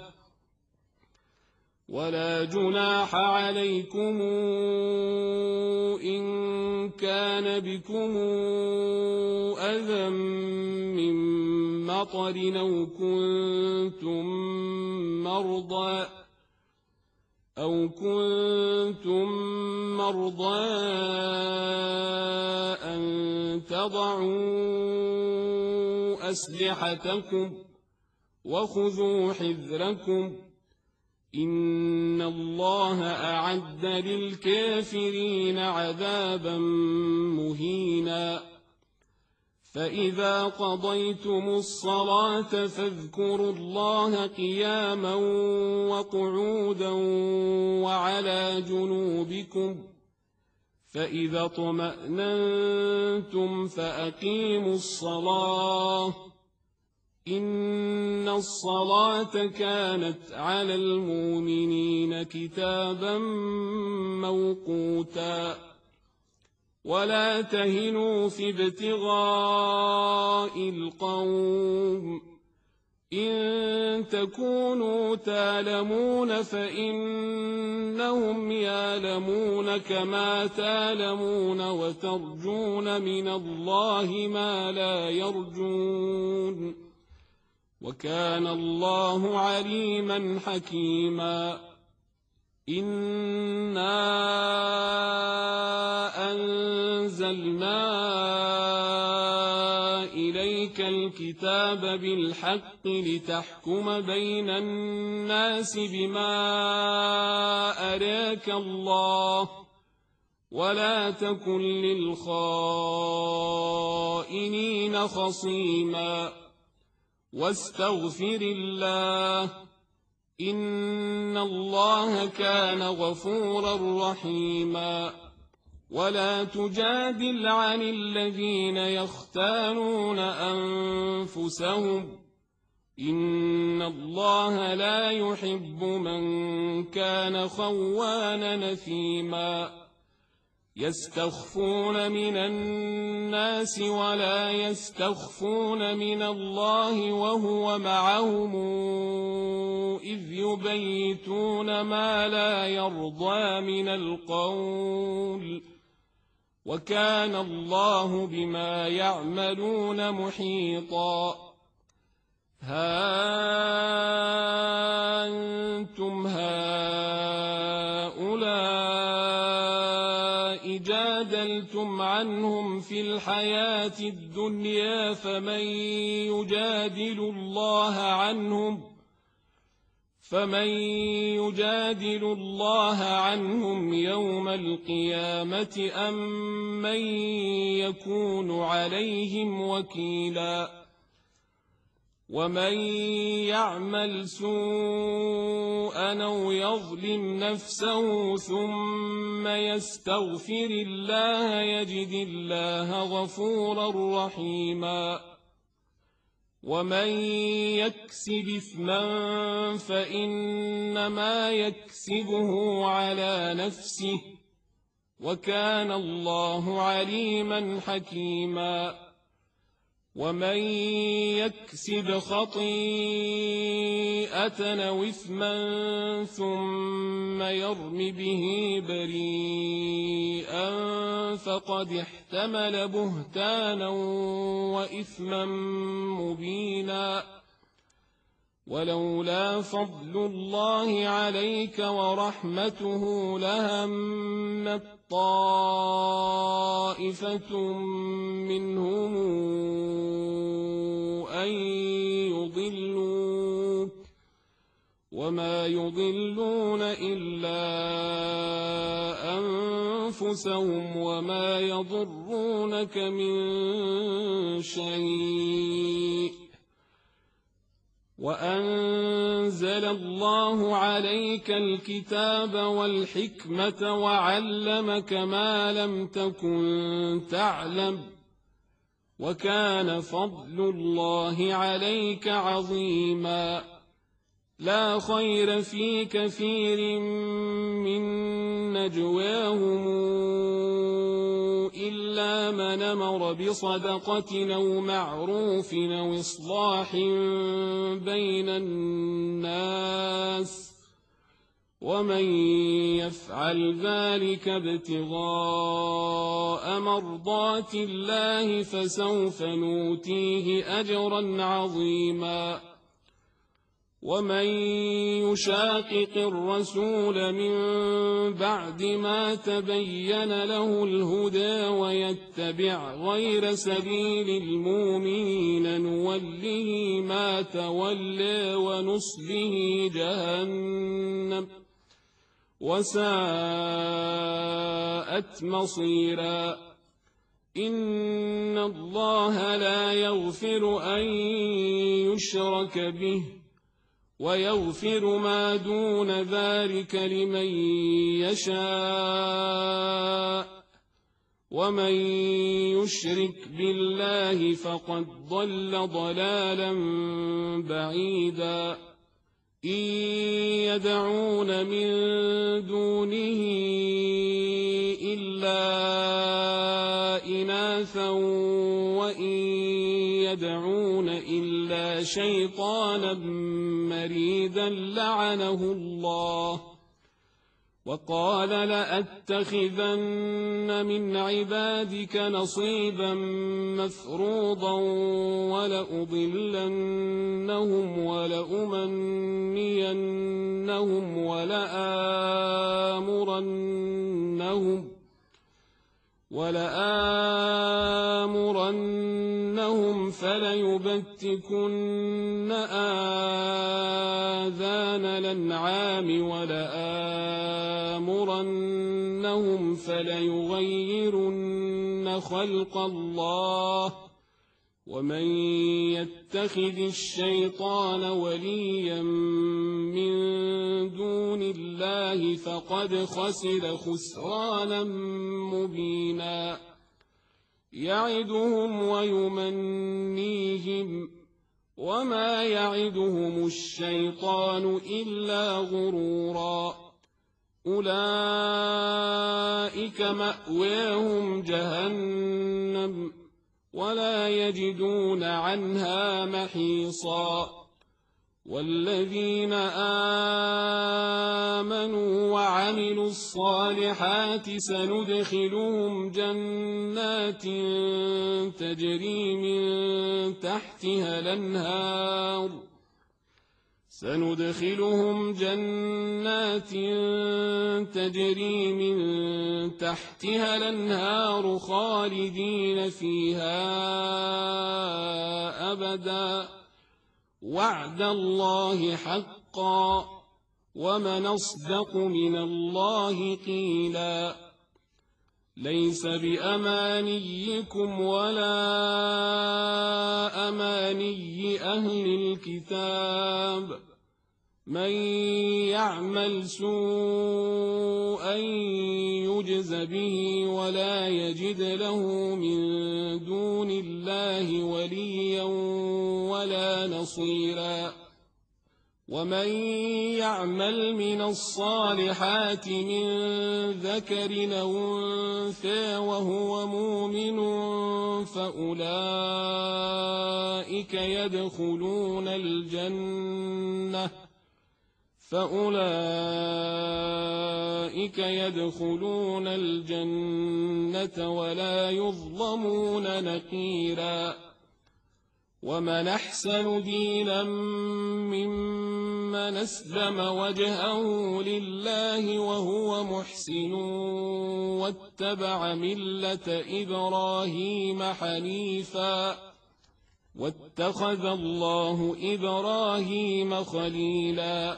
ولا جناح عليكم إن كان بكم أذى من مطر أو كنتم مرضى أن تضعوا أسلحتكم وخذوا حذركم إن الله أعد للكافرين عذابا مهينا فإذا قضيتم الصلاة فاذكروا الله قياما وقعودا وعلى جنوبكم فإذا اطمأننتم فأقيموا الصلاة إن الصلاة كانت على المؤمنين كتابا موقوتا ولا تهنوا في ابتغاء القوم إن تكونوا تعلمون فإنهم يعلمون كما تعلمون وترجون من الله ما لا يرجون وكان الله عليما حكيما إنا أنزلنا إليك الكتاب بالحق لتحكم بين الناس بما أراك الله ولا تكن للخائنين خصيما واستغفر الله إن الله كان غفورا رحيما ولا تجادل عن الذين يختانون أنفسهم إن الله لا يحب من كان خوانا نثيما يستخفون من الناس ولا يستخفون من الله وهو معهم إذ يبيتون ما لا يرضى من القول وكان الله بما يعملون محيطا ها أنتم هؤلاء جادلتم عنهم في الحياة الدنيا فمن يجادل الله عنهم يوم القيامة أم من يكون عليهم وكيلا ومن يعمل سوءا أو يظلم نفسه ثم يستغفر الله يجد الله غفورا رحيما ومن يكسب إثما فإنما يكسبه على نفسه وكان الله عليما حكيما ومن يكسب خطيئة أو إثما ثم يرم به بريئا فقد احتمل بهتانا وإثما مبينا ولولا فضل الله عليك ورحمته لهمت طائفة منهم أن يضلوك وما يضلون إلا أنفسهم وما يضرونك من شيء وأنزل الله عليك الكتاب والحكمة وعلمك ما لم تكن تعلم وكان فضل الله عليك عظيما لا خير في كثير من نجواهم إلا من أمر بصدقة أو معروف أو إصلاح بين الناس ومن يفعل ذلك ابتغاء مرضات الله فسوف نؤتيه أجرا عظيما ومن يشاقق الرسول من بعد ما تبين له الهدى ويتبع غير سبيل المؤمنين نوله ما تولى ونصله جهنم وساءت مصيرا إن الله لا يغفر أن يشرك به ويغفر ما دون ذلك لمن يشاء ومن يشرك بالله فقد ضل ضلالا بعيدا إن يدعون من دونه إلا إناثا وإن يدعون إلا شيطانا مريدا لعنه الله وقال لأتخذن من عبادك نصيبا مفروضا ولأضلنهم ولأمنينهم ولآمرنهم فليبتكن آذان الأنعام ولآمرنهم فليغيرن خلق الله ومن يتخذ الشيطان وليا من دون الله فقد خسر خسرانا مبينا يعدهم ويمنيهم وما يعدهم الشيطان إلا غرورا أولئك مأواهم جهنم ولا يجدون عنها محيصا والذين آمنوا وعملوا الصالحات سندخلهم جنات تجري من تحتها الأنهار خالدين فيها أبدا وعد الله حقا ومن أصدق من الله قيلا ليس بأمانيكم ولا أماني أهل الكتاب من يعمل سوءا يجز به ولا يجد له من دون الله وليا ولا نصيرا ومن يعمل من الصالحات من ذكر أو أنثى وهو مؤمن فأولئك يدخلون الجنة ولا يظلمون نقيرا ومن أحسن دينا ممن أسلم وجهه لله وهو محسن واتبع ملة إبراهيم حنيفا واتخذ الله إبراهيم خليلا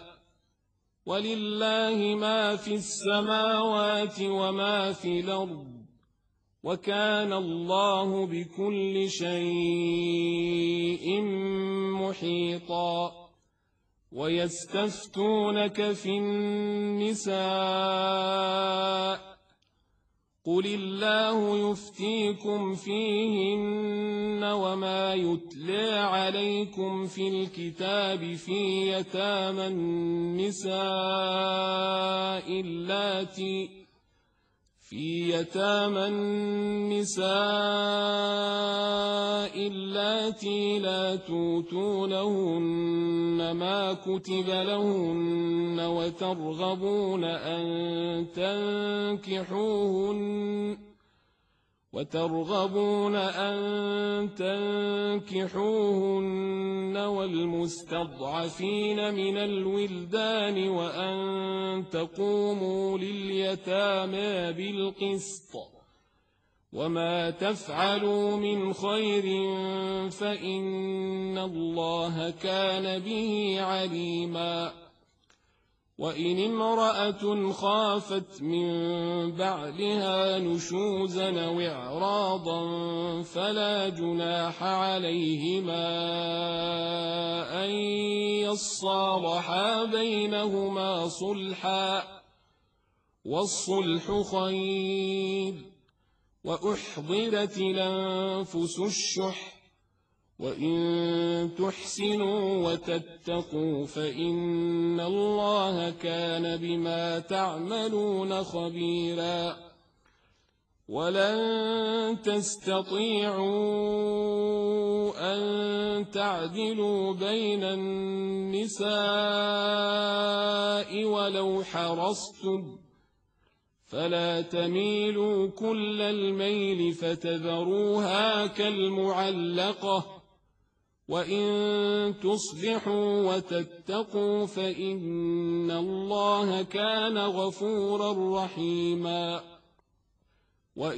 ولله ما في السماوات وما في الأرض وكان الله بكل شيء محيطا ويستفتونك في النساء قل الله يفتيكم فيهن وما يتلى عليكم في الكتاب في يتامى النساء اللاتي لا توتونهن ما كتب لهن وترغبون أن تنكحوهن والمستضعفين من الولدان وأن تقوموا لليتامى بالقسط وما تفعلوا من خير فإن الله كان به عليما وإن امرأة خافت من بعلها نشوزا أو إعراضا فلا جناح عليهما أن يصالحا بينهما صلحا والصلح خير وأحضرت الأنفس الشح وإن تحسنوا وتتقوا فإن الله كان بما تعملون خبيرا ولن تستطيعوا أن تعدلوا بين النساء ولو حرصتم فلا تميلوا كل الميل فتذروها كالمعلقة وإن تصلحوا وتتقوا فإن الله كان غفورا رحيما وإن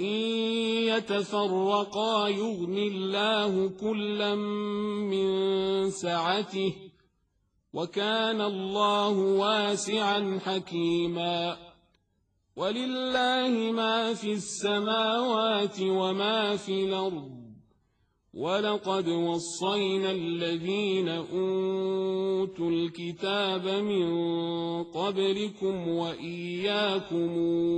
يتفرقا يغن الله كلا من سعته وكان الله واسعا حكيما ولله ما في السماوات وما في الأرض ولقد وصينا الذين أوتوا الكتاب من قبلكم وإياكم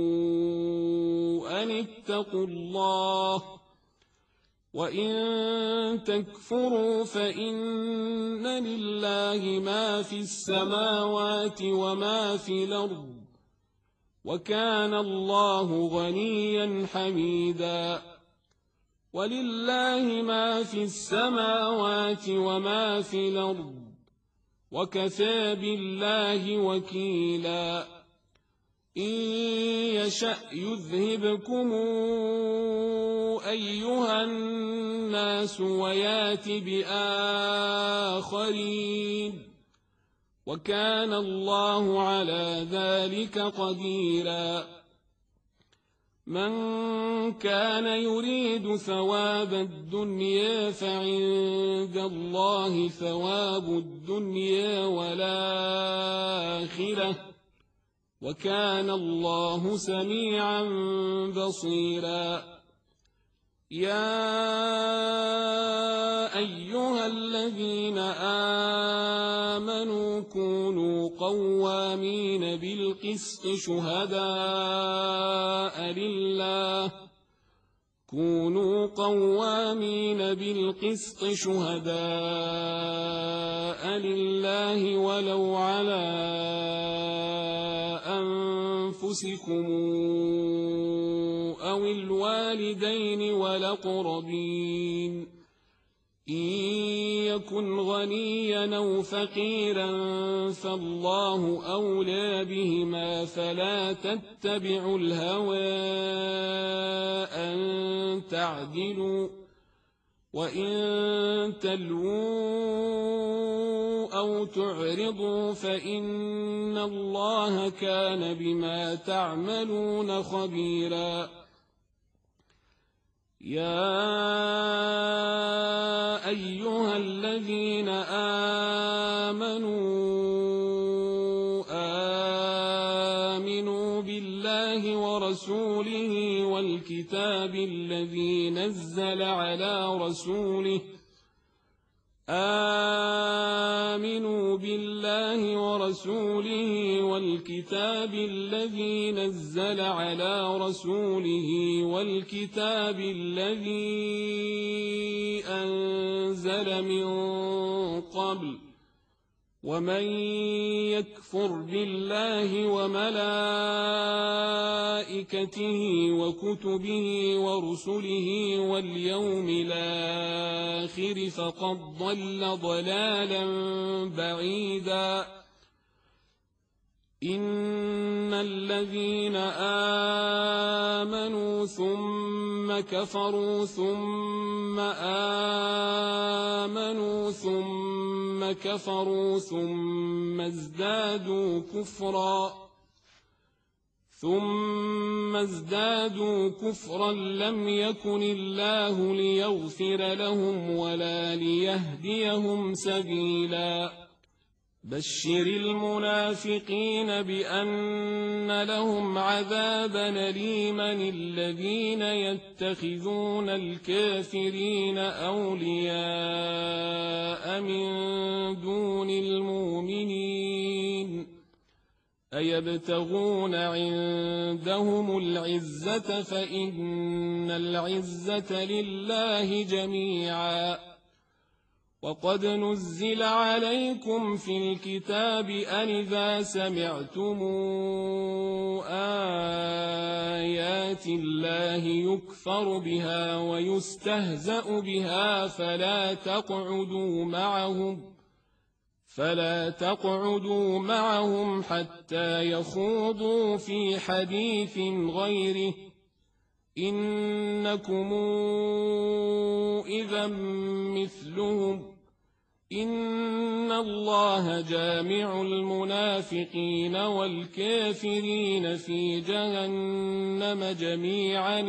أن اتقوا الله وإن تكفروا فإن لله ما في السماوات وما في الأرض وكان الله غنيا حميدا ولله ما في السماوات وما في الأرض وكفى بالله وكيلا إن يشأ يذهبكم أيها الناس ويات بآخرين وكان الله على ذلك قديرا من كان يريد ثواب الدنيا فعند الله ثواب الدنيا والآخرة وكان الله سميعا بصيرا يا أيها الذين آمنوا كونوا قوامين بالقسط شهداء لله ولو على أنفسكم أو الوالدين والأقربين إن يكن غنيا أو فقيرا فالله أولى بهما فلا تتبعوا الهوى أن تعدلوا وإن تلووا أو تعرضوا فإن الله كان بما تعملون خبيرا يا أيها الذين آمنوا بالله ورسوله والكتاب الذي نزل على رسوله آمنوا بالله ورسوله والكتاب الذي نزل على رسوله والكتاب الذي أنزل من قبل ومن يكفر بالله وملائكته وكتبه ورسله واليوم الآخر فقد ضل ضلالا بعيدا إن الذين آمنوا ثم كفروا ثم آمنوا ثم كفروا ثم ازدادوا كفرا لم يكن الله ليغفر لهم ولا ليهديهم سبيلا بشر المنافقين بأن لهم عذابا أليما الذين يتخذون الكافرين أولياء من دون المؤمنين أيبتغون عندهم العزة فإن العزة لله جميعا وقد نزل عليكم في الكتاب أن إذا سمعتم آيات الله يكفر بها ويستهزأ بها فلا تقعدوا معهم حتى يخوضوا في حديث غيره إنكم إذا مثلهم إن الله جامع المنافقين والكافرين في جهنم جميعا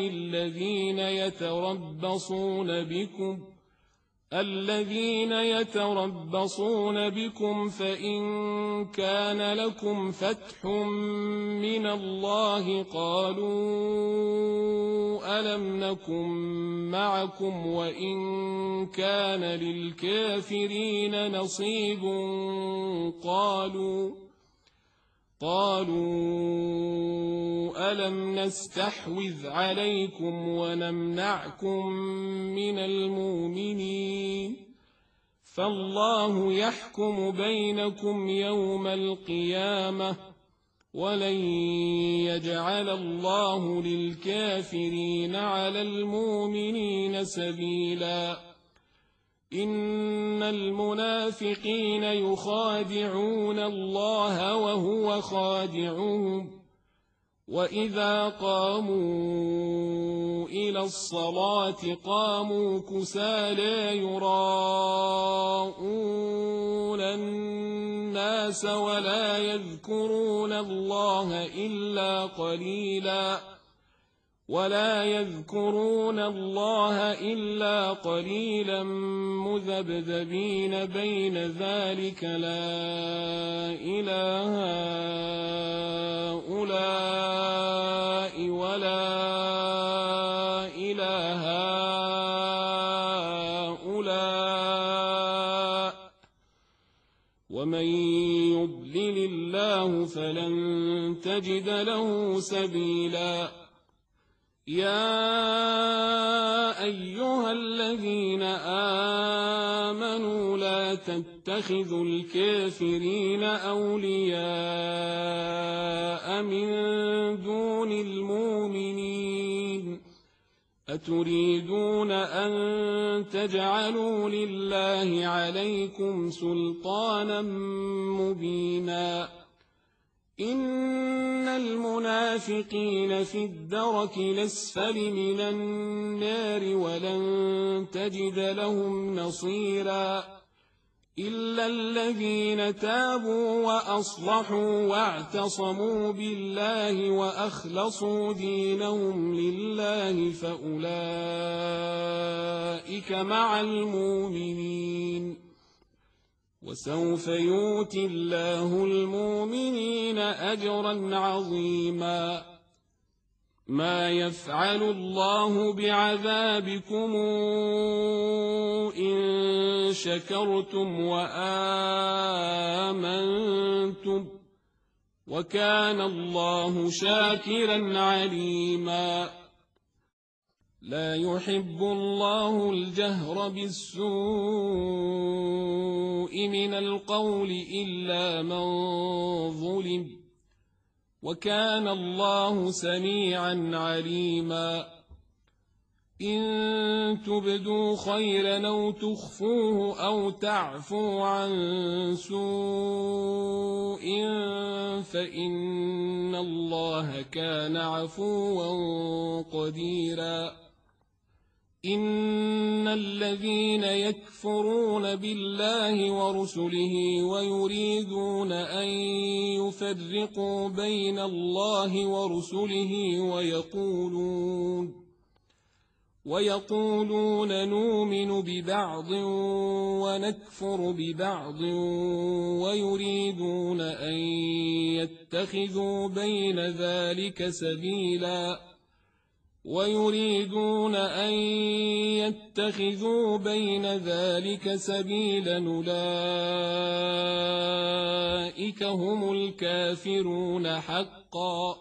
الذين يتربصون بكم فإن كان لكم فتح من الله قالوا ألم نكن معكم وإن كان للكافرين نصيب قالوا ألم نستحوذ عليكم ونمنعكم من المؤمنين فالله يحكم بينكم يوم القيامة ولن يجعل الله للكافرين على المؤمنين سبيلا إن المنافقين يخادعون الله وهو خادعهم وإذا قاموا إلى الصلاة قاموا كسالى يراءون الناس ولا يذكرون الله إلا قليلا مذبذبين بين ذلك لا إله هؤلاء ولا إله هؤلاء ومن يضلل الله فلن تجد له سبيلا يا أيها الذين آمنوا لا تتخذوا الكافرين أولياء من دون المؤمنين أتريدون أن تجعلوا لله عليكم سلطانا مبينا إن المنافقين في الدرك الأسفل من النار ولن تجد لهم نصيرا إلا الذين تابوا وأصلحوا واعتصموا بالله وأخلصوا دينهم لله فأولئك مع المؤمنين وسوف يؤتي الله المؤمنين أجرا عظيما ما يفعل الله بعذابكم إن شكرتم وآمنتم وكان الله شاكرا عليما لا يحب الله الجهر بالسوء من القول إلا من ظلم وكان الله سميعا عليما إن تبدوا خيرا أو تخفوه أو تعفوا عن سوء فإن الله كان عفوا قديرا إن الذين يكفرون بالله ورسله ويريدون أن يفرقوا بين الله ورسله ويقولون نؤمن ببعض ونكفر ببعض ويريدون أن يتخذوا بين ذلك سبيلا أولئك هم الكافرون حقا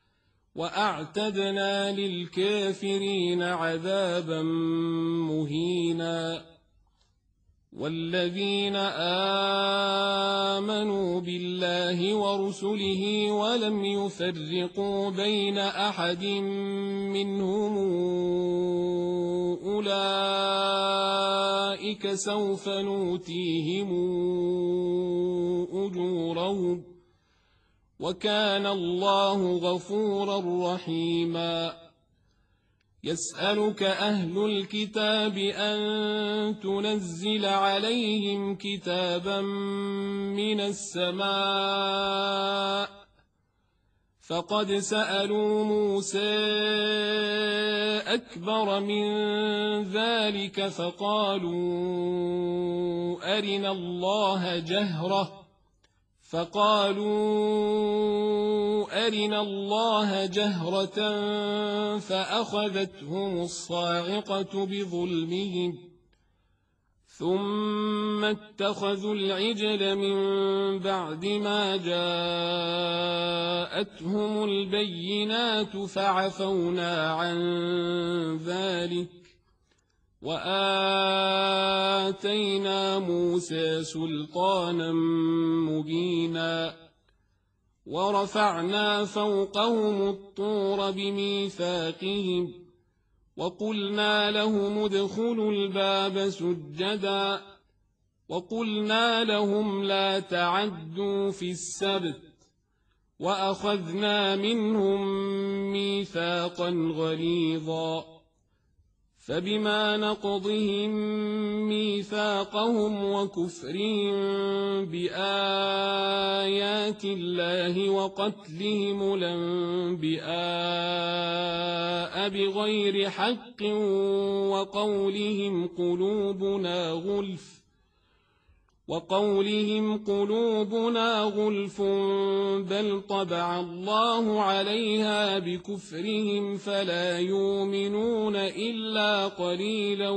وأعتدنا للكافرين عذابا مهينا والذين آمنوا بالله ورسله ولم يفرقوا بين أحد منهم أولئك سوف نؤتيهم أجورهم وكان الله غفورا رحيما يسألك أهل الكتاب أن تنزل عليهم كتابا من السماء فقد سألوا موسى أكبر من ذلك فقالوا أرنا الله جهرة فأخذتهم الصاعقة بظلمهم ثم اتخذوا العجل من بعد ما جاءتهم البينات فعفونا عن ذلك وآتينا موسى سلطانا مبينا ورفعنا فوقهم الطور بميثاقهم وقلنا لهم ادخلوا الباب سجدا وقلنا لهم لا تعدوا في السبت وأخذنا منهم ميثاقا غليظا فبما نقضهم ميثاقهم وكفرهم بآيات الله وقتلهم الأنبياء بغير حق وقولهم قلوبنا غلف بل طبع الله عليها بكفرهم فلا يؤمنون إلا قليلا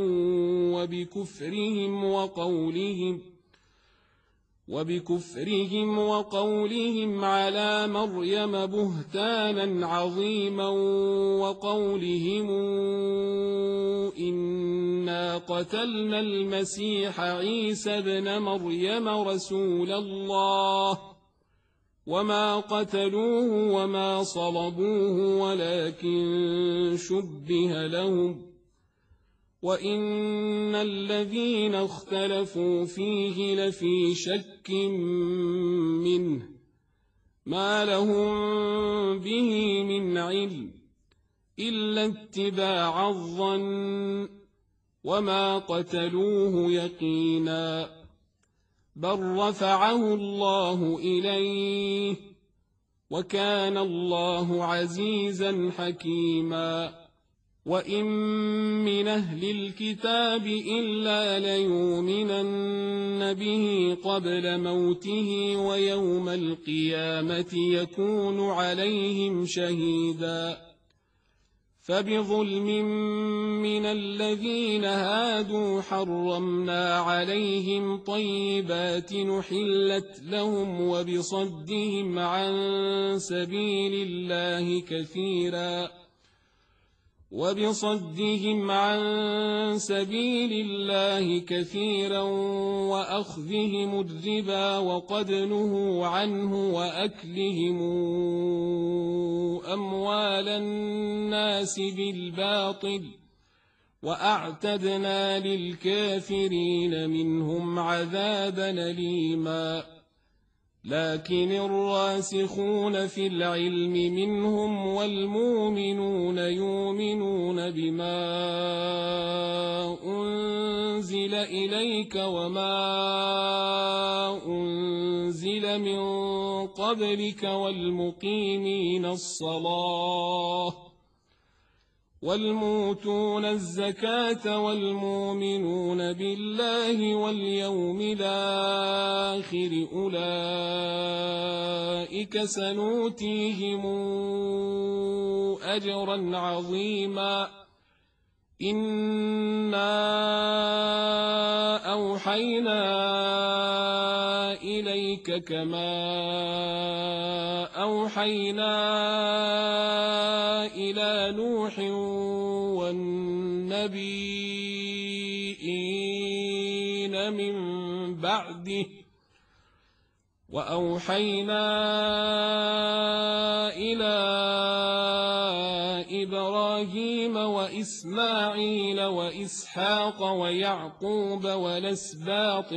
وبكفرهم وقولهم على مريم بهتانا عظيما وقولهم إنا قتلنا المسيح عيسى ابن مريم رسول الله وما قتلوه وما صلبوه ولكن شبه لهم وإن الذين اختلفوا فيه لفي شك منه ما لهم به من علم إلا اتباع الظن وما قتلوه يقينا بل رفعه الله إليه وكان الله عزيزا حكيما وإن من أهل الكتاب إلا ليؤمنن به قبل موته ويوم القيامة يكون عليهم شهيدا فبظلم من الذين هادوا حرمنا عليهم طيبات نحلت لهم وبصدهم عن سبيل الله كثيرا وأخذهم الربا وقد نهوا عنه وأكلهم أموال الناس بالباطل وأعتدنا للكافرين منهم عذابا أليما لكن الراسخون في العلم منهم والمؤمنون يؤمنون بما أنزل إليك وما أنزل من قبلك والموتون الزكاة والمؤمنون بالله واليوم الآخر أولئك سنؤتيهم أجرا عظيما إنا أوحينا إليك كما أوحينا إلى نوح والنبيين من بعده وأوحينا إلى إبراهيم وإسماعيل وإسحاق ويعقوب والأسباط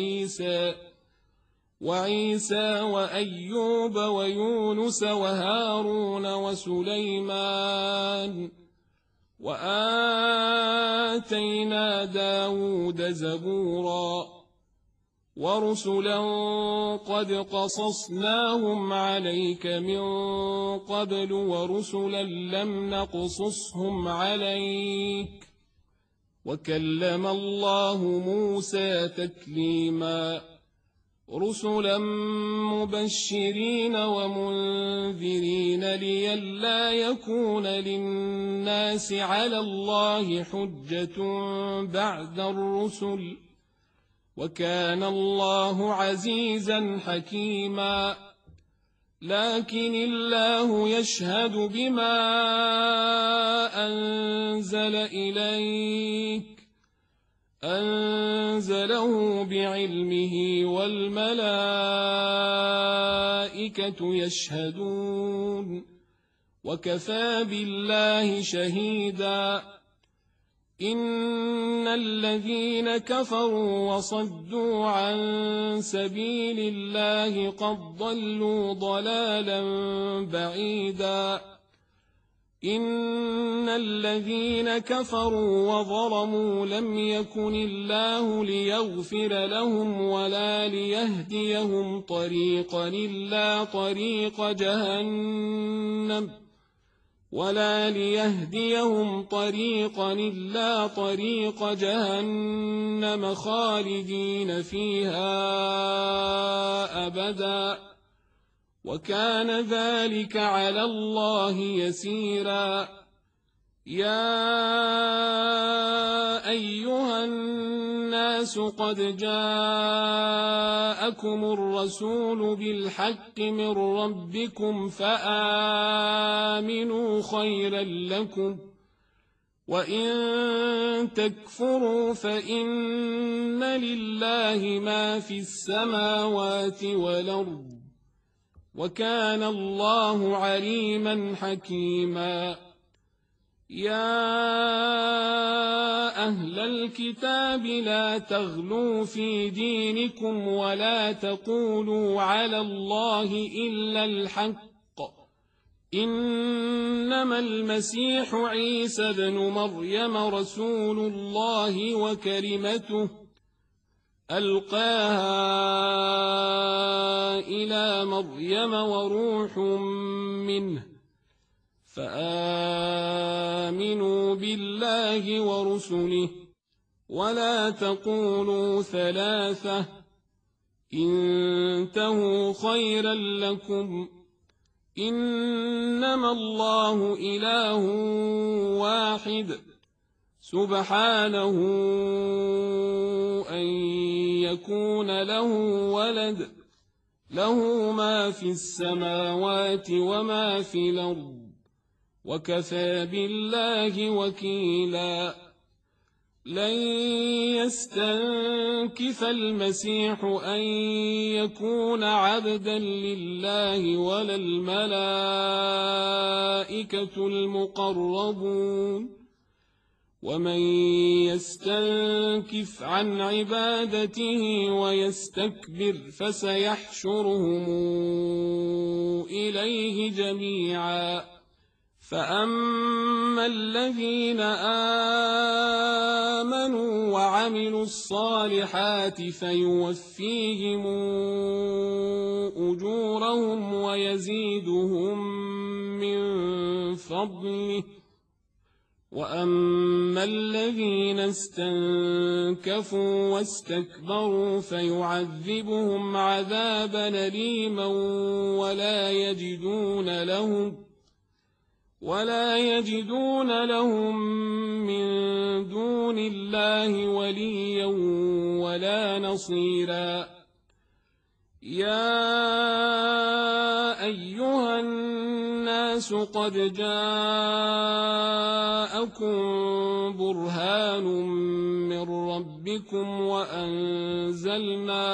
وعيسى وأيوب ويونس وهارون وسليمان وآتينا داود زبورا ورسلا قد قصصناهم عليك من قبل ورسلا لم نقصصهم عليك وكلم الله موسى تكليما رسلا مبشرين ومنذرين لئلا يكون للناس على الله حجة بعد الرسل وكان الله عزيزا حكيما لكن الله يشهد بما أنزل إليك أنزله بعلمه والملائكة يشهدون وكفى بالله شهيدا إن الذين كفروا وصدوا عن سبيل الله قد ضلوا ضلالا بعيدا إن الذين كفروا وظلموا لم يكن الله ليغفر لهم ولا ليهديهم طريقا إلا طريق جهنم خالدين فيها أبدا وكان ذلك على الله يسيرا يا أيها الناس قد جاءكم الرسول بالحق من ربكم فآمنوا خيرا لكم وإن تكفروا فإن لله ما في السماوات والأرض وكان الله عليما حكيما يا أهل الكتاب لا تغلوا في دينكم ولا تقولوا على الله إلا الحق إنما المسيح عيسى بن مريم رسول الله وكلمته ألقاها إلى مريم وروح منه فآمنوا بالله ورسله ولا تقولوا ثلاثة انتهوا خيرا لكم إنما الله إله واحد سبحانه أن يكون له ولد له ما في السماوات وما في الأرض وكفى بالله وكيلا لن يستنكف المسيح أن يكون عبدا لله ولا الملائكة المقربون ومن يستنكف عن عبادته ويستكبر فسيحشرهم إليه جميعا فأما الذين آمنوا وعملوا الصالحات فيوفيهم أجورهم ويزيدهم من فضله وأما الذين استنكفوا واستكبروا فيعذبهم عذابا أليما ولا يجدون لهم من دون الله وليا ولا نصيرا يا أيها الناس قد جاءكم برهان من ربكم وأنزلنا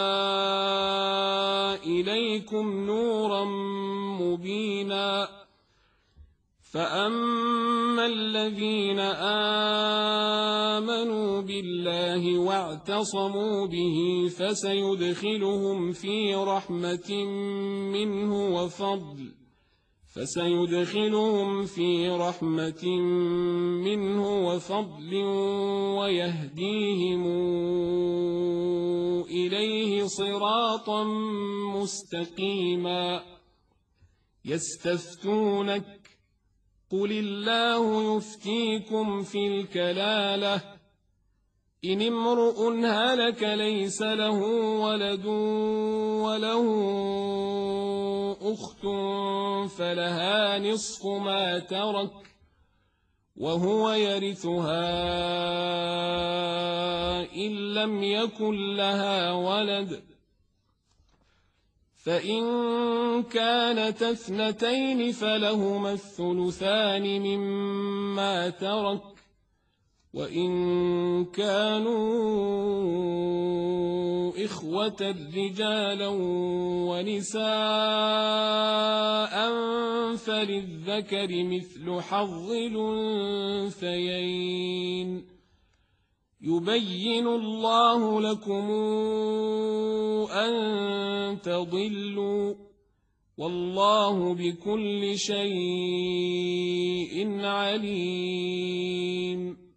إليكم نورا مبينا فأما الذين آمنوا بالله واعتصموا به فسيدخلهم في رحمة منه وفضل ويهديهم إليه صراطا مستقيما يستفتونك قل الله يفتيكم في الكلالة إن امرؤ هلك ليس له ولد وله أخت فلها نصف ما ترك وهو يرثها إن لم يكن لها ولد فإن كانت اثنتين فلهما الثلثان مما ترك وإن كانوا إخوة رجالا ونساء فللذكر مثل حظ الأنثيين يبين الله لكم أن تضلوا والله بكل شيء عليم